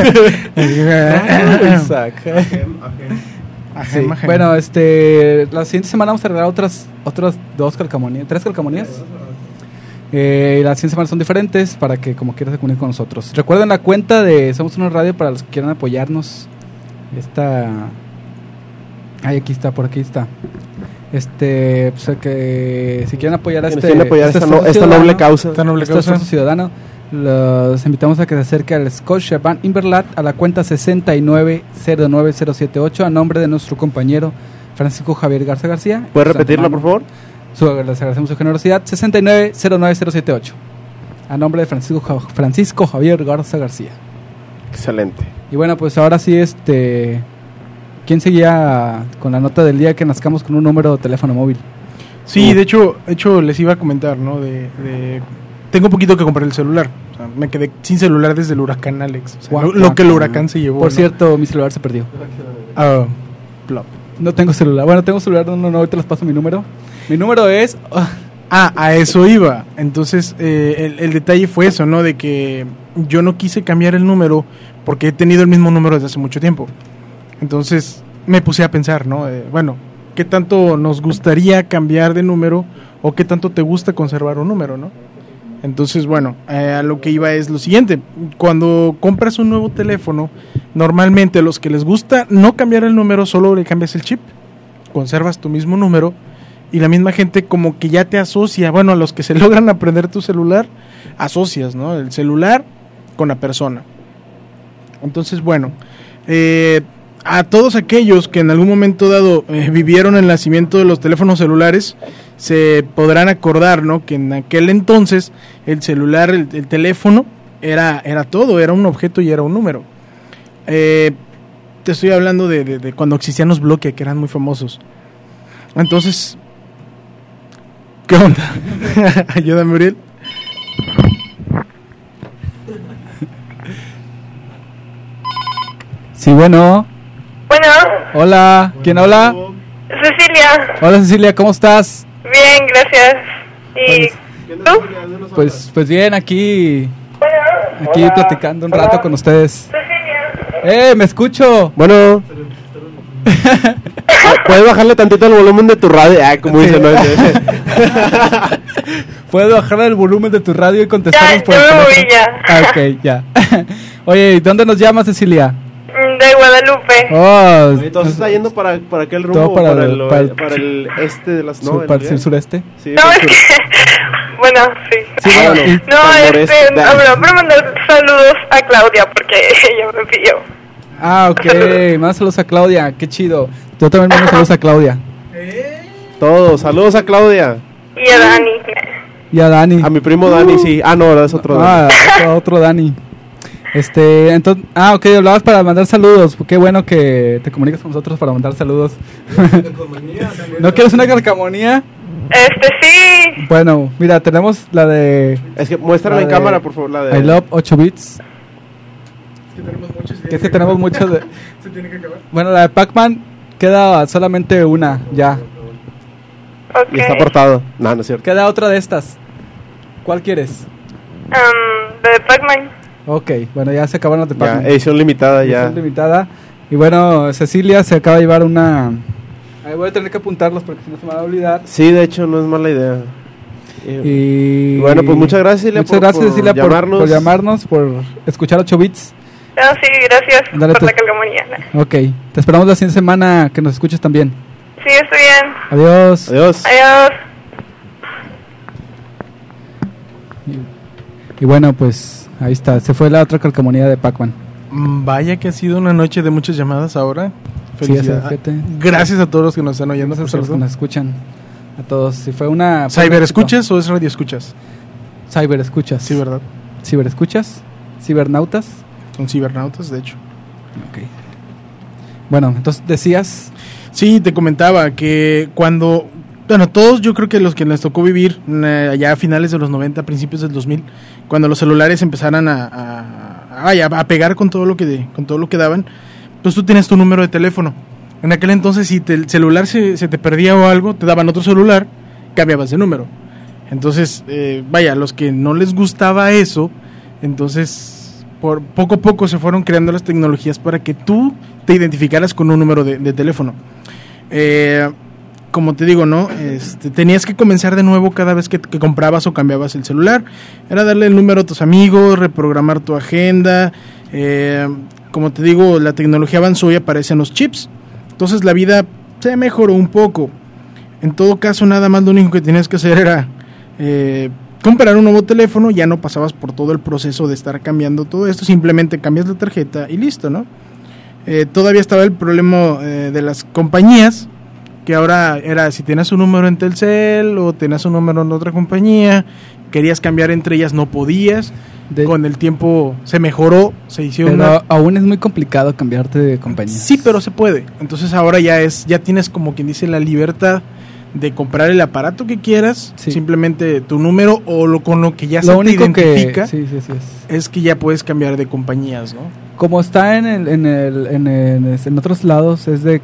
Rafa o Isaac. Sí. Ajem, ajem. Bueno, este, la siguiente semana vamos a regalar otras, otras dos calcamonías, tres calcamonías. Eh, las siguientes semanas son diferentes para que como quieras se comuniquen con nosotros. Recuerden la cuenta de Somos Uno Radio para los que quieran apoyarnos. Esta, ay, aquí está, por aquí está. Este, pues que si quieren apoyar a Que nos este, quieren apoyar este esta, no- esfuerzo esta ciudadano, noble causa. Esta noble este causa. esfuerzo ciudadano, los invitamos a que se acerque al Scotia Bank Inverlat a la cuenta sesenta y nueve cero nueve cero siete ocho a nombre de nuestro compañero Francisco Javier Garza García. ¿Puedes repetirlo, por favor? Su, les agradecemos su generosidad. sesenta y nueve cero nueve cero siete ocho a nombre de Francisco, Ja- Francisco Javier Garza García. Excelente. Y bueno, pues ahora sí, este, ¿quién seguía con la nota del día que nazcamos con un número de teléfono móvil? Sí, de hecho, de hecho les iba a comentar, ¿no? De, de tengo un poquito que comprar el celular. O sea, me quedé sin celular desde el huracán Alex. O sea, Guau, lo, lo guau, que el guau. huracán se llevó. Por ¿no? cierto, mi celular se perdió. Ah, plop. No tengo celular. Bueno, tengo celular, no, no, no, ahorita les paso mi número. Mi número es... Ah, a eso iba. Entonces, eh, el, el detalle fue eso, ¿no? De que yo no quise cambiar el número porque he tenido el mismo número desde hace mucho tiempo. Entonces, me puse a pensar, ¿no? Eh, bueno, ¿qué tanto nos gustaría cambiar de número o qué tanto te gusta conservar un número, ¿no? Entonces, bueno, eh, a lo que iba es lo siguiente. Cuando compras un nuevo teléfono, normalmente a los que les gusta no cambiar el número, solo le cambias el chip, conservas tu mismo número y la misma gente como que ya te asocia, bueno, a los que se logran aprender tu celular, asocias, ¿no? El celular con la persona. Entonces, bueno, eh, a todos aquellos que en algún momento dado eh, vivieron el nacimiento de los teléfonos celulares, se podrán acordar, ¿no? Que en aquel entonces el celular, el, el teléfono, era, era todo, era un objeto y era un número. Eh, te estoy hablando de, de, de cuando existían los Nokia, que eran muy famosos. Entonces, ¿qué onda? Ayúdame, Uriel. Sí, bueno. Bueno, Hola, ¿quién habla? Cecilia. Hola, Cecilia, ¿cómo estás? Bien, gracias. ¿Y tú? Pues, pues bien, aquí, Bueno, aquí platicando un rato con ustedes. Cecilia. ¡Eh, me escucho! Bueno. ¿Puedes bajarle tantito el volumen de tu radio? Ah, como Sí. dice, ¿no? ¿Puedo bajar el volumen de tu radio y contestarnos Ya, por el ya me teléfono? moví ya. Ah, ok, ya. Oye, ¿y dónde nos llamas, Cecilia? Mm, De Guadalupe. Oh, Entonces está yendo para, para aquel rumbo, Todo para para, el- el, para el- para el este de las... sur- No, en para el realidad. sureste. Sí, No, para es el que... sur. Bueno, sí. Sí, Ah, bueno, bueno. y- No, Para el este, noreste. habló para mandar saludos a Claudia porque ella me pidió. Ah, ok, más saludos a Claudia, qué chido. Yo también mando saludos a Claudia. Todos, saludos a Claudia. Y a Dani. Y a Dani. A mi primo Dani, sí. Ah, no, es otro Dani. Ah, otro, otro Dani. Este, entonces, ah, ok, hablabas para mandar saludos. Qué bueno que te comunicas con nosotros para mandar saludos. ¿No quieres una calcamonía? Este, sí. Bueno, mira, tenemos la de Es que muéstrala La en de- cámara, por favor. La de... I Love ocho bits. Que es que tenemos muchas de... Se tiene que acabar. Bueno, la de Pac-Man queda solamente una, ya. Ok. Y está portado. No, no es cierto. Queda otra de estas. ¿Cuál quieres? Um, de Pac-Man. Ok, bueno, ya se acabaron las de Ya, Pac-Man. edición limitada ya. Edición limitada. Y bueno, Cecilia se acaba de llevar una... Ahí voy a tener que apuntarlos porque si no se me va a olvidar. Sí, de hecho, no es mala idea. Y... Y Bueno, pues muchas gracias, Cecilia, muchas por- gracias, por Cecilia, por, llamarnos. por llamarnos, por escuchar ocho bits. No, sí, gracias Dale, por te- la calcamonía. Ok, te esperamos la siguiente semana que nos escuches también. Sí, estoy bien. Adiós. Adiós. Adiós. Y bueno, pues ahí está, se fue la otra calcamonía de Pac-Man. Mm, Vaya que ha sido una noche de muchas llamadas ahora. Sí, Felicidades. ese ojete. Gracias a todos los que nos están oyendo. Gracias por a los que cierto. nos escuchan. A todos. Si fue una... fue un ¿Cyber éxito. escuchas o es radio escuchas? Cyber escuchas. Sí, ¿verdad? Ciber escuchas. Cibernautas. Son cibernautas, de hecho. Ok. Bueno, entonces decías... Sí, te comentaba que cuando... Bueno, todos yo creo que los que les tocó vivir eh, allá a finales de los noventa, principios del dos mil, cuando los celulares empezaran a, a, a, a pegar con todo lo que con todo lo que daban, pues tú tienes tu número de teléfono. En aquel entonces, si te- el celular se, se te perdía o algo, te daban otro celular, cambiabas de número. Entonces, eh, vaya, los que no les gustaba eso, entonces por poco a poco se fueron creando las tecnologías para que tú te identificaras con un número de, de teléfono. Eh, como te digo, ¿no? Este, tenías que comenzar de nuevo cada vez que, que comprabas o cambiabas el celular. Era darle el número a tus amigos, reprogramar tu agenda. Eh, como te digo, la tecnología avanzó y aparecen los chips. Entonces la vida se mejoró un poco. En todo caso, nada más lo único que tenías que hacer era eh, comprar un nuevo teléfono. Ya no pasabas por todo el proceso de estar cambiando todo esto. Simplemente cambias la tarjeta y listo, ¿no? Eh, todavía estaba el problema eh, de las compañías, que ahora era si tenías un número en Telcel o tenías un número en otra compañía, querías cambiar entre ellas, no podías. De- Con el tiempo se mejoró, se hicieron Pero una... aún es muy complicado cambiarte de compañía. Sí, pero se puede. Entonces ahora ya es, ya tienes como quien dice la libertad de comprar el aparato que quieras, Sí. simplemente tu número o lo con lo que ya se Lo te único que... identifica Sí, sí, sí. Es. es que ya puedes cambiar de compañías, ¿no? Como está en, el, en, el, en, el- en otros lados, es de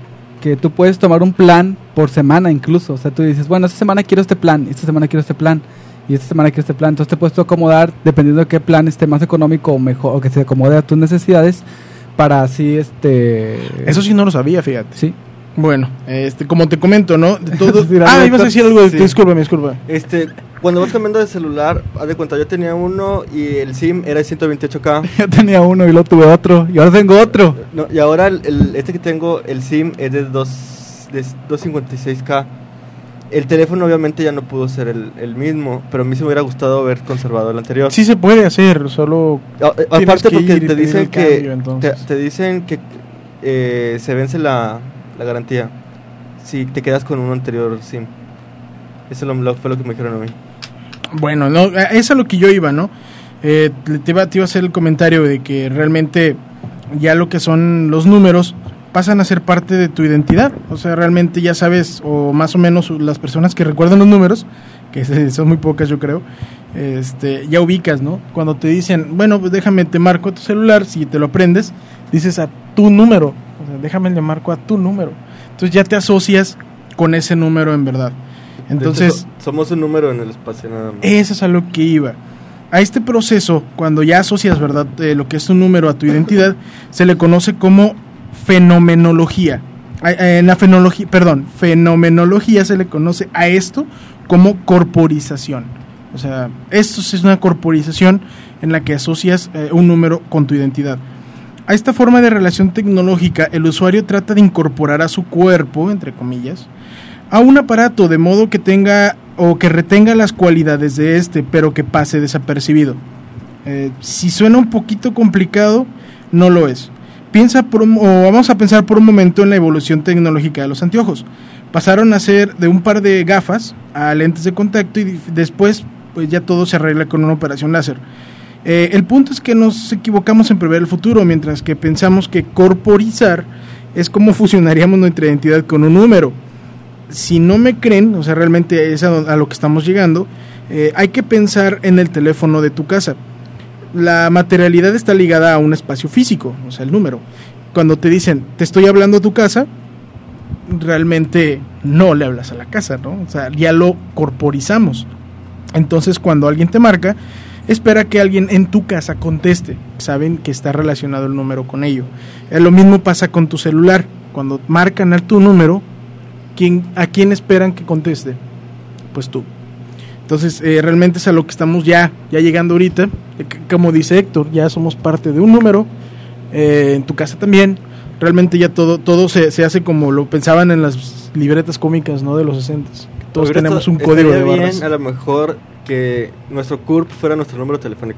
que tú puedes tomar un plan por semana incluso. O sea, tú dices, bueno, esta semana quiero este plan, esta semana quiero este plan, y esta semana quiero este plan. Entonces te puedes tú acomodar dependiendo de qué plan esté más económico o mejor, o que se acomode a tus necesidades, para así, este... Eso sí no lo sabía, fíjate. Sí. Bueno, este, como te comento, ¿no? De todo... Sí, ah, ibas a decir algo, Sí. disculpa, disculpa. Este, cuando vas cambiando de celular, haz de cuenta, yo tenía uno y el SIM era de ciento veintiocho K. Yo tenía uno y luego tuve otro, y ahora tengo otro. No, y ahora el, el- este que tengo, el SIM, es de, dos, de doscientos cincuenta y seis K. El teléfono obviamente ya no pudo ser el, el mismo, pero a mí se me hubiera gustado haber conservado el anterior. Sí se puede hacer, solo... A- eh, tienes aparte que porque ir y te pedir dicen el que cambio, te, entonces. te dicen que eh, se vence la, la garantía si te quedas con un anterior SIM. Eso lo, lo- fue lo que me dijeron a mí. Bueno, no, a- es a lo que yo iba, ¿no? Eh, te, iba, te iba a hacer el comentario de que realmente ya lo que son los números pasan a ser parte de tu identidad. O sea, realmente ya sabes, o más o menos las personas que recuerdan los números, que son muy pocas yo creo, este, ya ubicas, ¿no? Cuando te dicen, bueno, pues déjame, te marco a tu celular, si te lo aprendes, dices a tu número, o sea, déjame, le marco a tu número. Entonces ya te asocias con ese número en verdad. Entonces... De hecho, so- somos un número en el espacio nada más. Eso es a lo que iba. A este proceso, cuando ya asocias, ¿verdad?, eh, lo que es un número a tu identidad, se le conoce como fenomenología. A- eh, En la fenología, perdón, fenomenología se le conoce a esto como corporización. O sea, esto sí es una corporización en la que asocias eh, un número con tu identidad. A esta forma de relación tecnológica, el usuario trata de incorporar a su cuerpo, entre comillas, a un aparato de modo que tenga o que retenga las cualidades de este, pero que pase desapercibido. Eh, si suena un poquito complicado, no lo es. Piensa por un- o vamos a pensar por un momento en la evolución tecnológica de los anteojos. Pasaron a ser de un par de gafas a lentes de contacto y dif- después pues ya todo se arregla con una operación láser. Eh, el punto es que nos equivocamos en prever el futuro, mientras que pensamos que corporizar es como fusionaríamos nuestra identidad con un número. Si no me creen, o sea, realmente es a, a lo que estamos llegando, eh, hay que pensar en el teléfono de tu casa. La materialidad está ligada a un espacio físico, o sea, el número. Cuando te dicen, te estoy hablando a tu casa, realmente no le hablas a la casa, ¿no? O sea, ya lo corporizamos. Entonces, cuando alguien te marca, espera que alguien en tu casa conteste. Saben que está relacionado el número con ello. Eh, lo mismo pasa con tu celular. Cuando marcan a tu número, ¿quién, ¿a quién esperan que conteste? Pues tú. Entonces, eh, realmente es a lo que estamos ya, ya llegando ahorita. Eh, c- como dice Héctor, ya somos parte de un número. Eh, en tu casa también. Realmente ya todo todo se, se hace como lo pensaban en las libretas cómicas, ¿no?, de los sesentas. Todos Hubiera tenemos un estado- código de estaría barras. bien, a lo mejor que nuestro C U R P fuera nuestro número telefónico.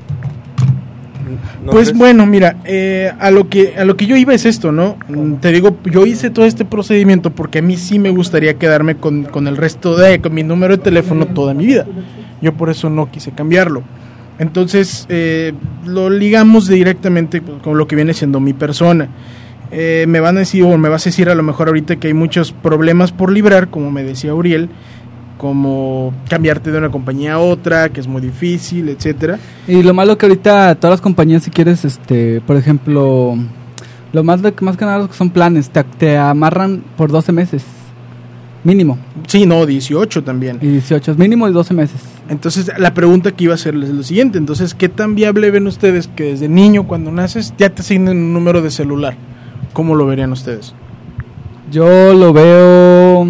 ¿No Pues crees? bueno, mira, eh, a lo que a lo que yo iba es esto, ¿no? Mm, Te digo, yo hice todo este procedimiento porque a mí sí me gustaría quedarme con, con el resto de, con mi número de teléfono toda mi vida. Yo por eso no quise cambiarlo. Entonces, eh, lo ligamos directamente con lo que viene siendo mi persona. Eh, me van a decir, o me vas a decir a lo mejor ahorita que hay muchos problemas por librar, como me decía Uriel, como cambiarte de una compañía a otra, que es muy difícil, etcétera. Y lo malo que ahorita todas las compañías, si quieres, este, por ejemplo, lo más de, más que nada son planes, te, te amarran por doce meses, mínimo. Sí, no, dieciocho también. Y dieciocho, mínimo y doce meses. Entonces, la pregunta que iba a hacerles es lo siguiente. Entonces, ¿qué tan viable ven ustedes que desde niño, cuando naces, ya te asignen un número de celular? ¿Cómo lo verían ustedes? Yo lo veo,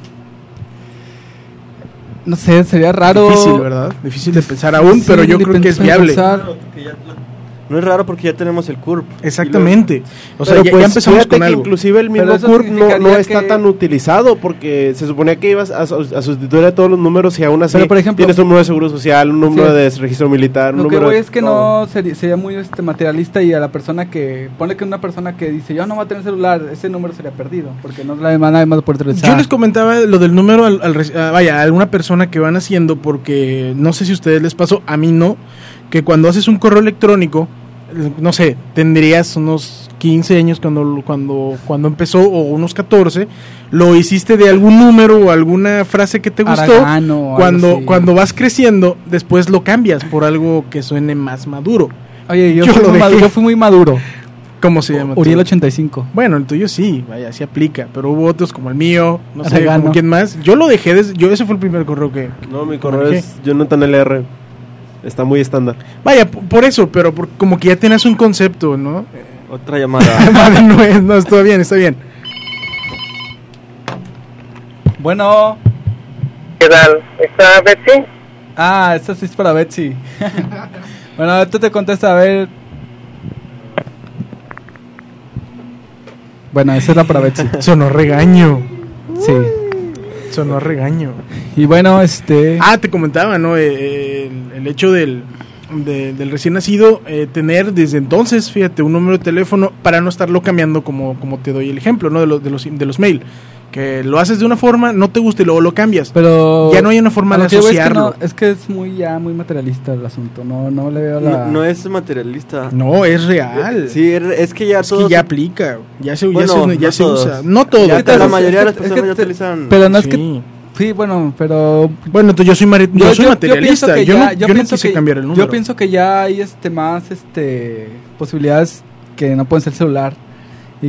no sé, sería raro. Difícil, ¿verdad? Difícil de pensar aún, Sí, pero yo de creo que es pensar- viable. pensar. No es raro porque ya tenemos el C U R P. Exactamente. O sea, Pero ya, pues, ya empezamos fíjate con que algo. inclusive el mismo Pero eso C U R P no, no significaría está que- tan utilizado porque se suponía que ibas a, su- a sustituir a todos los números y aún así Pero, por ejemplo- tienes un número de seguro social, un número Sí. de registro militar, un Lo que número voy de es que todo. no sería, sería muy este materialista, y a la persona que pone que una persona que dice yo no voy a tener celular, ese número sería perdido porque no la demanda nadie más por utilizar. Yo les comentaba lo del número al, al reci- ah, vaya, a alguna persona que van haciendo, porque no sé si a ustedes les pasó, a mí no, que cuando haces un correo electrónico, eh, no sé, tendrías unos quince años cuando cuando cuando empezó, o unos catorce, lo hiciste de algún número o alguna frase que te gustó. Aragano o algo Cuando así. cuando vas creciendo, después lo cambias por algo que suene más maduro. Oye, yo, Yo fui lo muy dejé. maduro, yo fui muy maduro. ¿Cómo se llama? Uriel tú? ochenta y cinco. Bueno, el tuyo sí, vaya, sí aplica, pero hubo otros como el mío, no sé, Regano. como quién más. Yo lo dejé, desde, yo ese fue el primer correo que... No, mi que correo manejé. es Jonathan L R. Está muy estándar. Vaya, p- por eso, pero por- como que ya tenías un concepto, ¿no? Otra llamada. Vale, no es, no, está bien, está bien. Bueno. ¿Qué tal? ¿Está Betsy? Ah, esta sí es para Betsy. Bueno, tú te contesta, a ver. Bueno, esa era para Betsy. Sonó regaño. Sí. Sonó regaño. Y bueno, este... Ah, te comentaba, ¿no? Eh, el, el hecho del, de- del recién nacido, eh, tener desde entonces, fíjate, un número de teléfono para no estarlo cambiando como, como te doy el ejemplo, ¿no? De los, de los, de los mail. Que lo haces de una forma, no te gusta y luego lo cambias. Pero... Ya no hay una forma a de lo que voy es que asociarlo. no- Es que, es muy ya muy materialista el asunto. No, no le veo la... No, no es materialista. No, es real. Sí, er- es que ya Es todo... que ya aplica, ya se, ya Bueno, se, ya no se todos. usa. No todo. Ya Es que la es- mayoría de las es que- es personas que ya te- utilizan... Pero no es Sí. que... Sí, bueno, pero... Bueno, entonces yo soy, mari- yo soy materialista. pienso que Yo, ya- no, yo no pienso quise que- cambiar el número. Yo pienso que ya hay este más este posibilidades que no pueden ser celular y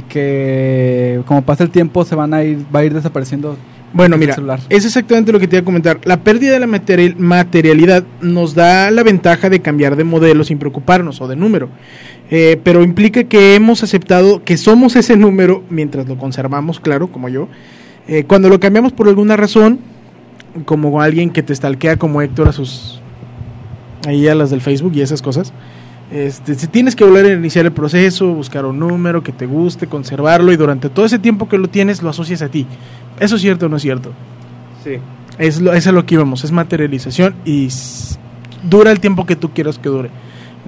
que como pasa el tiempo se van a ir va a ir desapareciendo. Bueno, el mira, celular. es exactamente lo que te iba a comentar. La pérdida de la material- materialidad nos da la ventaja de cambiar de modelo sin preocuparnos o de número. Eh, pero implica que hemos aceptado que somos ese número mientras lo conservamos, claro, como yo. Eh, cuando lo cambiamos por alguna razón, como alguien que te stalkea como Héctor a sus... ahí a las del Facebook y esas cosas. Este, si tienes que volver a iniciar el proceso, buscar un número que te guste, conservarlo y durante todo ese tiempo que lo tienes lo asocias a ti. ¿Eso es cierto o no es cierto? Sí. Es lo, es a lo que íbamos, es materialización y s- dura el tiempo que tú quieras que dure.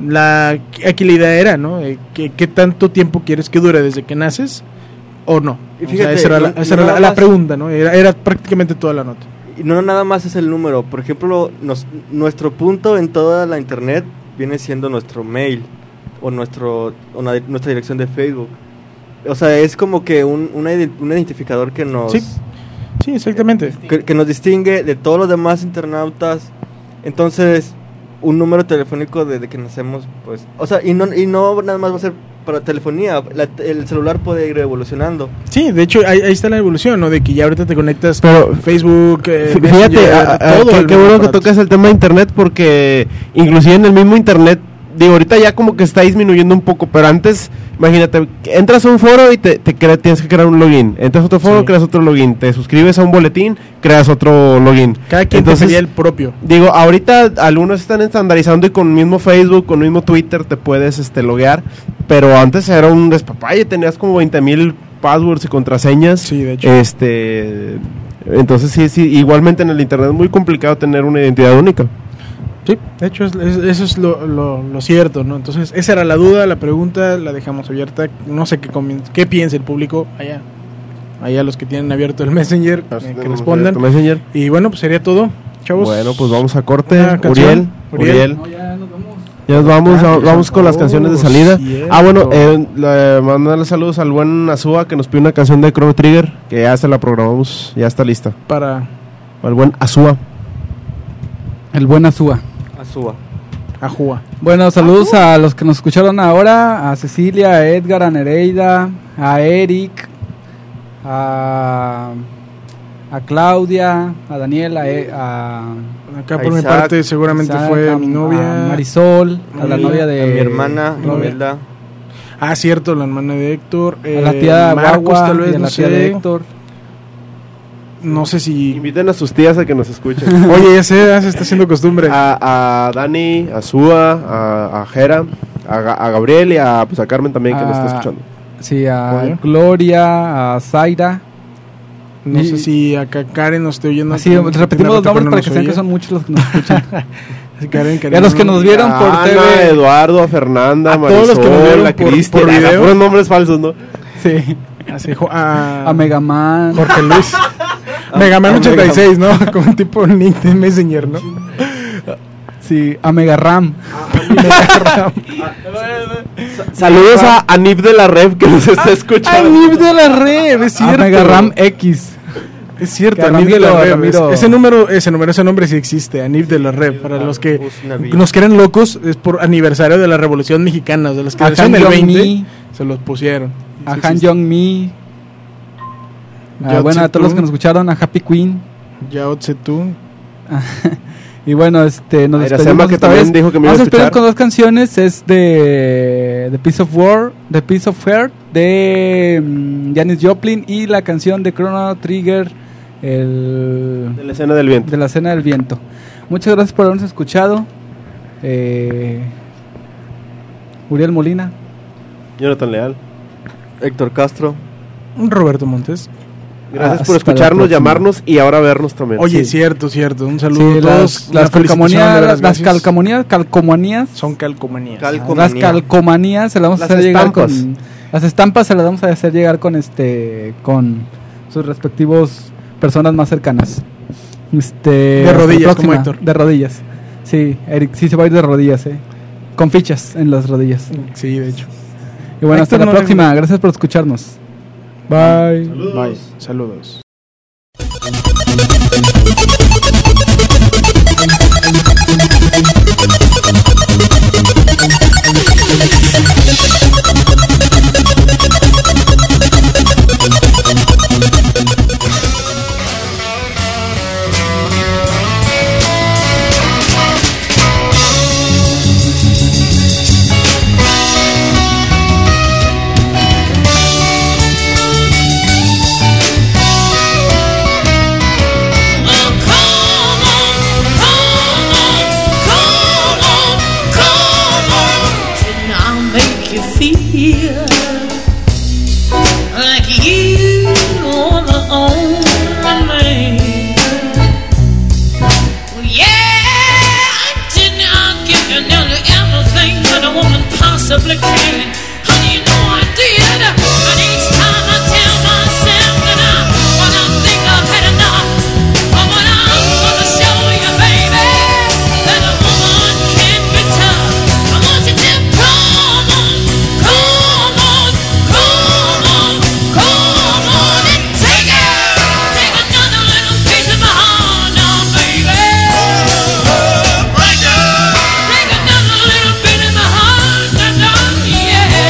La, aquí la idea era, ¿no? Eh, ¿qué, ¿Qué tanto tiempo quieres que dure desde que naces o no? Y O sea, fíjate, esa era, la, no- esa no era la- nada la más- pregunta, ¿no? Era, era prácticamente toda la nota. Y no nada más es el número. Por ejemplo, nos- nuestro punto en toda la internet viene siendo nuestro mail o nuestro o na- nuestra dirección de Facebook. O sea, es como que un, una ide- un identificador que nos Sí. Sí, exactamente. que, que nos distingue de todos los demás internautas. Entonces, un número telefónico desde que nacemos, pues, o sea, y no y no nada más va a ser para telefonía. La- el celular puede ir evolucionando. Sí, de hecho ahí, ahí está la evolución, ¿no? De que ya ahorita te conectas Pero- Facebook, eh, Fí- Fíjate, Messenger, a- a- todo qué, al qué mismo bueno que aparato. tocas el tema de internet porque inclusive en el mismo internet, digo, ahorita ya como que está disminuyendo un poco, pero antes, imagínate, entras a un foro y te, te crea- tienes que crear un login, entras a otro foro, Sí. creas otro login, te suscribes a un boletín, creas otro login. Cada quien Entonces, prefería el propio. digo, ahorita algunos están estandarizando y con el mismo Facebook, con el mismo Twitter te puedes este loguear, pero antes era un despapalle, tenías como veinte mil passwords y contraseñas. Sí, de hecho. Este, entonces sí, sí, igualmente en el internet es muy complicado tener una identidad única. Sí, de hecho es- es- eso es lo, lo- lo cierto, ¿no? Entonces esa era la duda, la pregunta, la dejamos abierta. No sé qué, comien- qué piensa el público allá. Allá los que tienen abierto el Messenger, eh, que respondan. Tu Messenger. Y bueno, pues sería todo, chavos. Bueno, pues vamos a corte. Una canción. Uriel, Uriel. Uriel. No, ya nos vamos. Ya nos vamos, Ah, a- que vamos son- con las oh, canciones de salida. cierto. Ah, bueno, eh, le- mandarle saludos al buen Azúa que nos pide una canción de Chrono Trigger, que ya se la programamos, ya está lista. Para Al buen Azúa. El buen Azúa. Azúa. Ajúa. Bueno, saludos a los que nos escucharon ahora, a Cecilia, a Edgar, a Nereida, a Eric, a, a Claudia, a Daniela, a, E- a Acá A por mi Isaac, parte seguramente Isaac, fue a- mi novia. a Marisol, a la Mi- novia de a mi hermana, Robert, Imelda. Ah, cierto, la hermana de Héctor. a la eh, tía Marcos, Guagua, tal vez, y a no la tía sé. de Héctor. No sé si... Inviten a sus tías a que nos escuchen. Oye, ya sé, ya se está haciendo costumbre. a, a Dani, a Azúa, a, a Jera, a, Ga- a Gabriel y a, pues, a Carmen también que nos está Ah, escuchando. Sí, a Oye. Gloria, a Zaira. No y- sé si acá Karen nos esté oyendo. Así, Tiene repetimos los rato nombres no para nos que sean que oye. son muchos los que nos escuchan. Karen, Karen, Y a los que nos vieron por a T V. Ana, a Eduardo, a Fernanda, A a todos los que nos Marisol, vieron a por- Cristian, por a- a video. puros nombres falsos, ¿no? Sí. Así, jo- a, A Megaman. Jorge Luis. Megaman a ochenta y seis, ¿no? Como tipo nick de Messenger, ¿no? Sí, a Megaram. Megaram. Saludos a Anif de la Rev que nos está ¡Ay, escuchando. Nif de la Red! Es A cierto. Megaram X. Es cierto, Que Anif de la Ramiro- Red. Ramiro- Ese número, ese número, ese nombre sí existe, Anif de la Red. Para los que Usnavi. nos creen locos, es por aniversario de la Revolución Mexicana, de los que A nacieron en el Han veinte. Yong-mi. Se los pusieron. A Sí, Han sí, Jong Mi. Ah, Yao bueno, a todos los Tse-tung. que nos escucharon, a Happy Queen. Yao Tse-tung. Y bueno, este nos A despedimos Iracema, que esta también vez. dijo que me iba Vamos a a despedir escuchar. con dos canciones. Es de The Piece of War, The Piece of Heart de mm, Janis Joplin, y la canción de Chrono Trigger, el De la escena del viento. de la escena del viento. Muchas gracias por habernos escuchado. Eh, Uriel Molina. Jonathan Leal. Héctor Castro. Roberto Montes. Gracias Ah, por hasta la escucharnos, próxima. llamarnos y ahora vernos también. Oye, Sí. cierto, cierto. Un saludo Sí, a todos. las, Una las felicitación, de calcomanías, veras, las gracias. calcomanías, calcomanías, Son calcomanías. Cal- las Calcomanía. calcomanías se las vamos a Las hacer llegar estampas. con las estampas se las vamos a hacer llegar con este con sus respectivos personas más cercanas. Este, De hasta la rodillas, próxima. como Héctor. De rodillas. Sí, Eric sí se va a ir de rodillas, eh. Con fichas en las rodillas. Sí, de hecho. Y bueno, hasta Héctor la no le- próxima. Gracias por escucharnos. Bye. Bye. Saludos. Possibly can. Honey, you know I did. And each time I tell myself that I, when I think I've had enough, but when I'm gonna show you, baby, that a woman can be tough. I want you to come on, come on, come on, come on and take it. Take another little piece of my heart now, baby. Take another little bit of my heart now, yeah.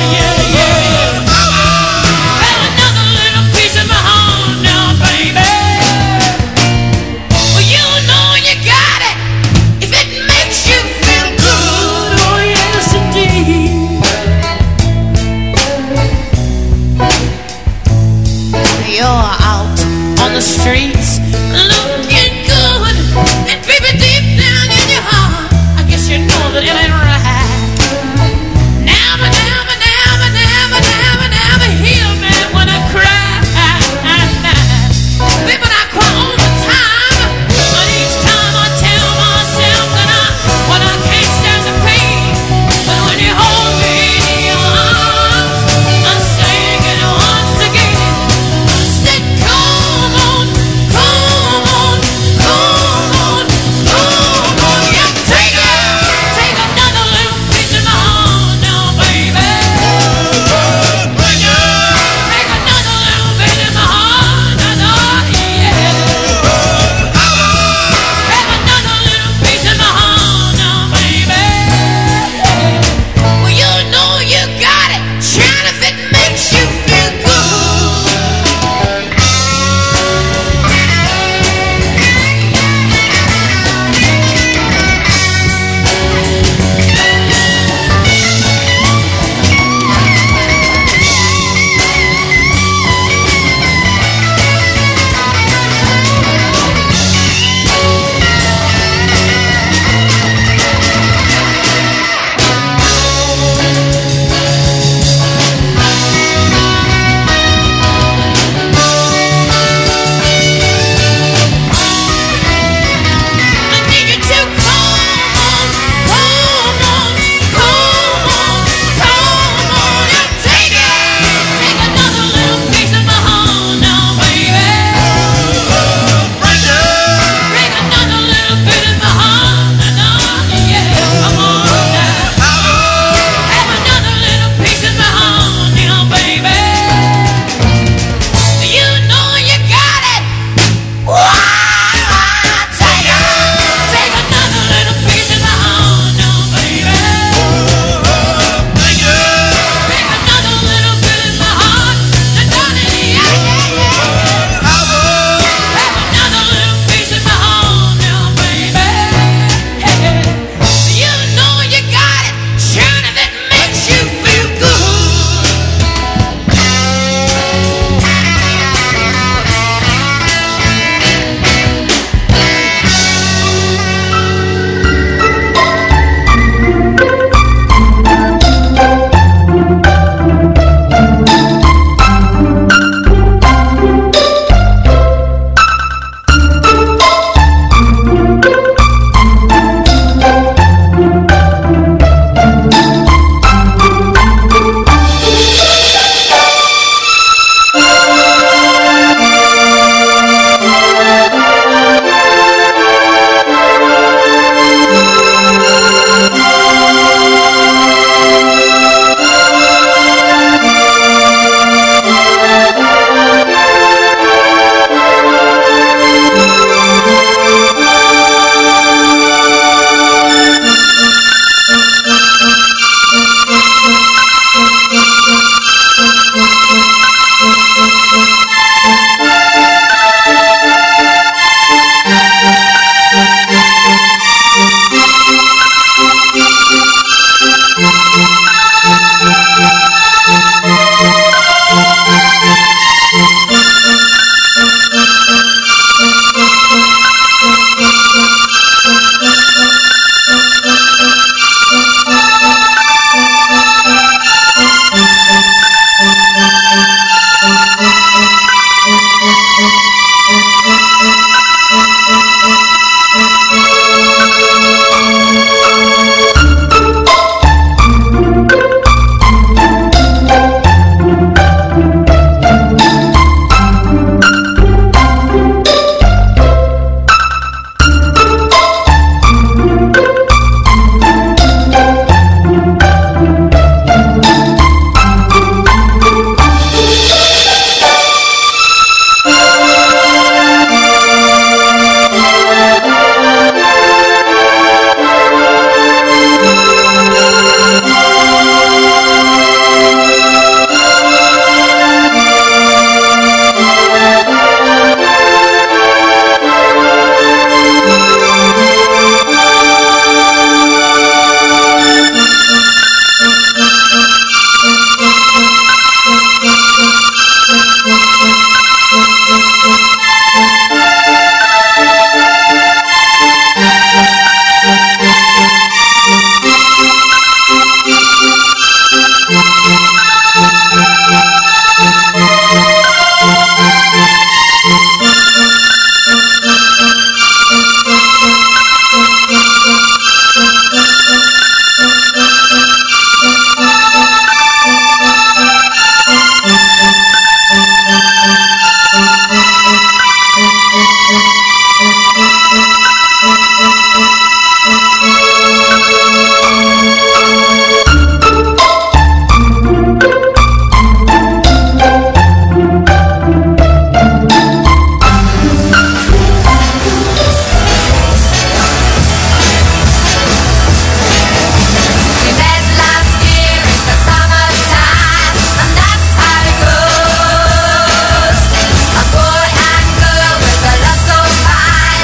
Thank you.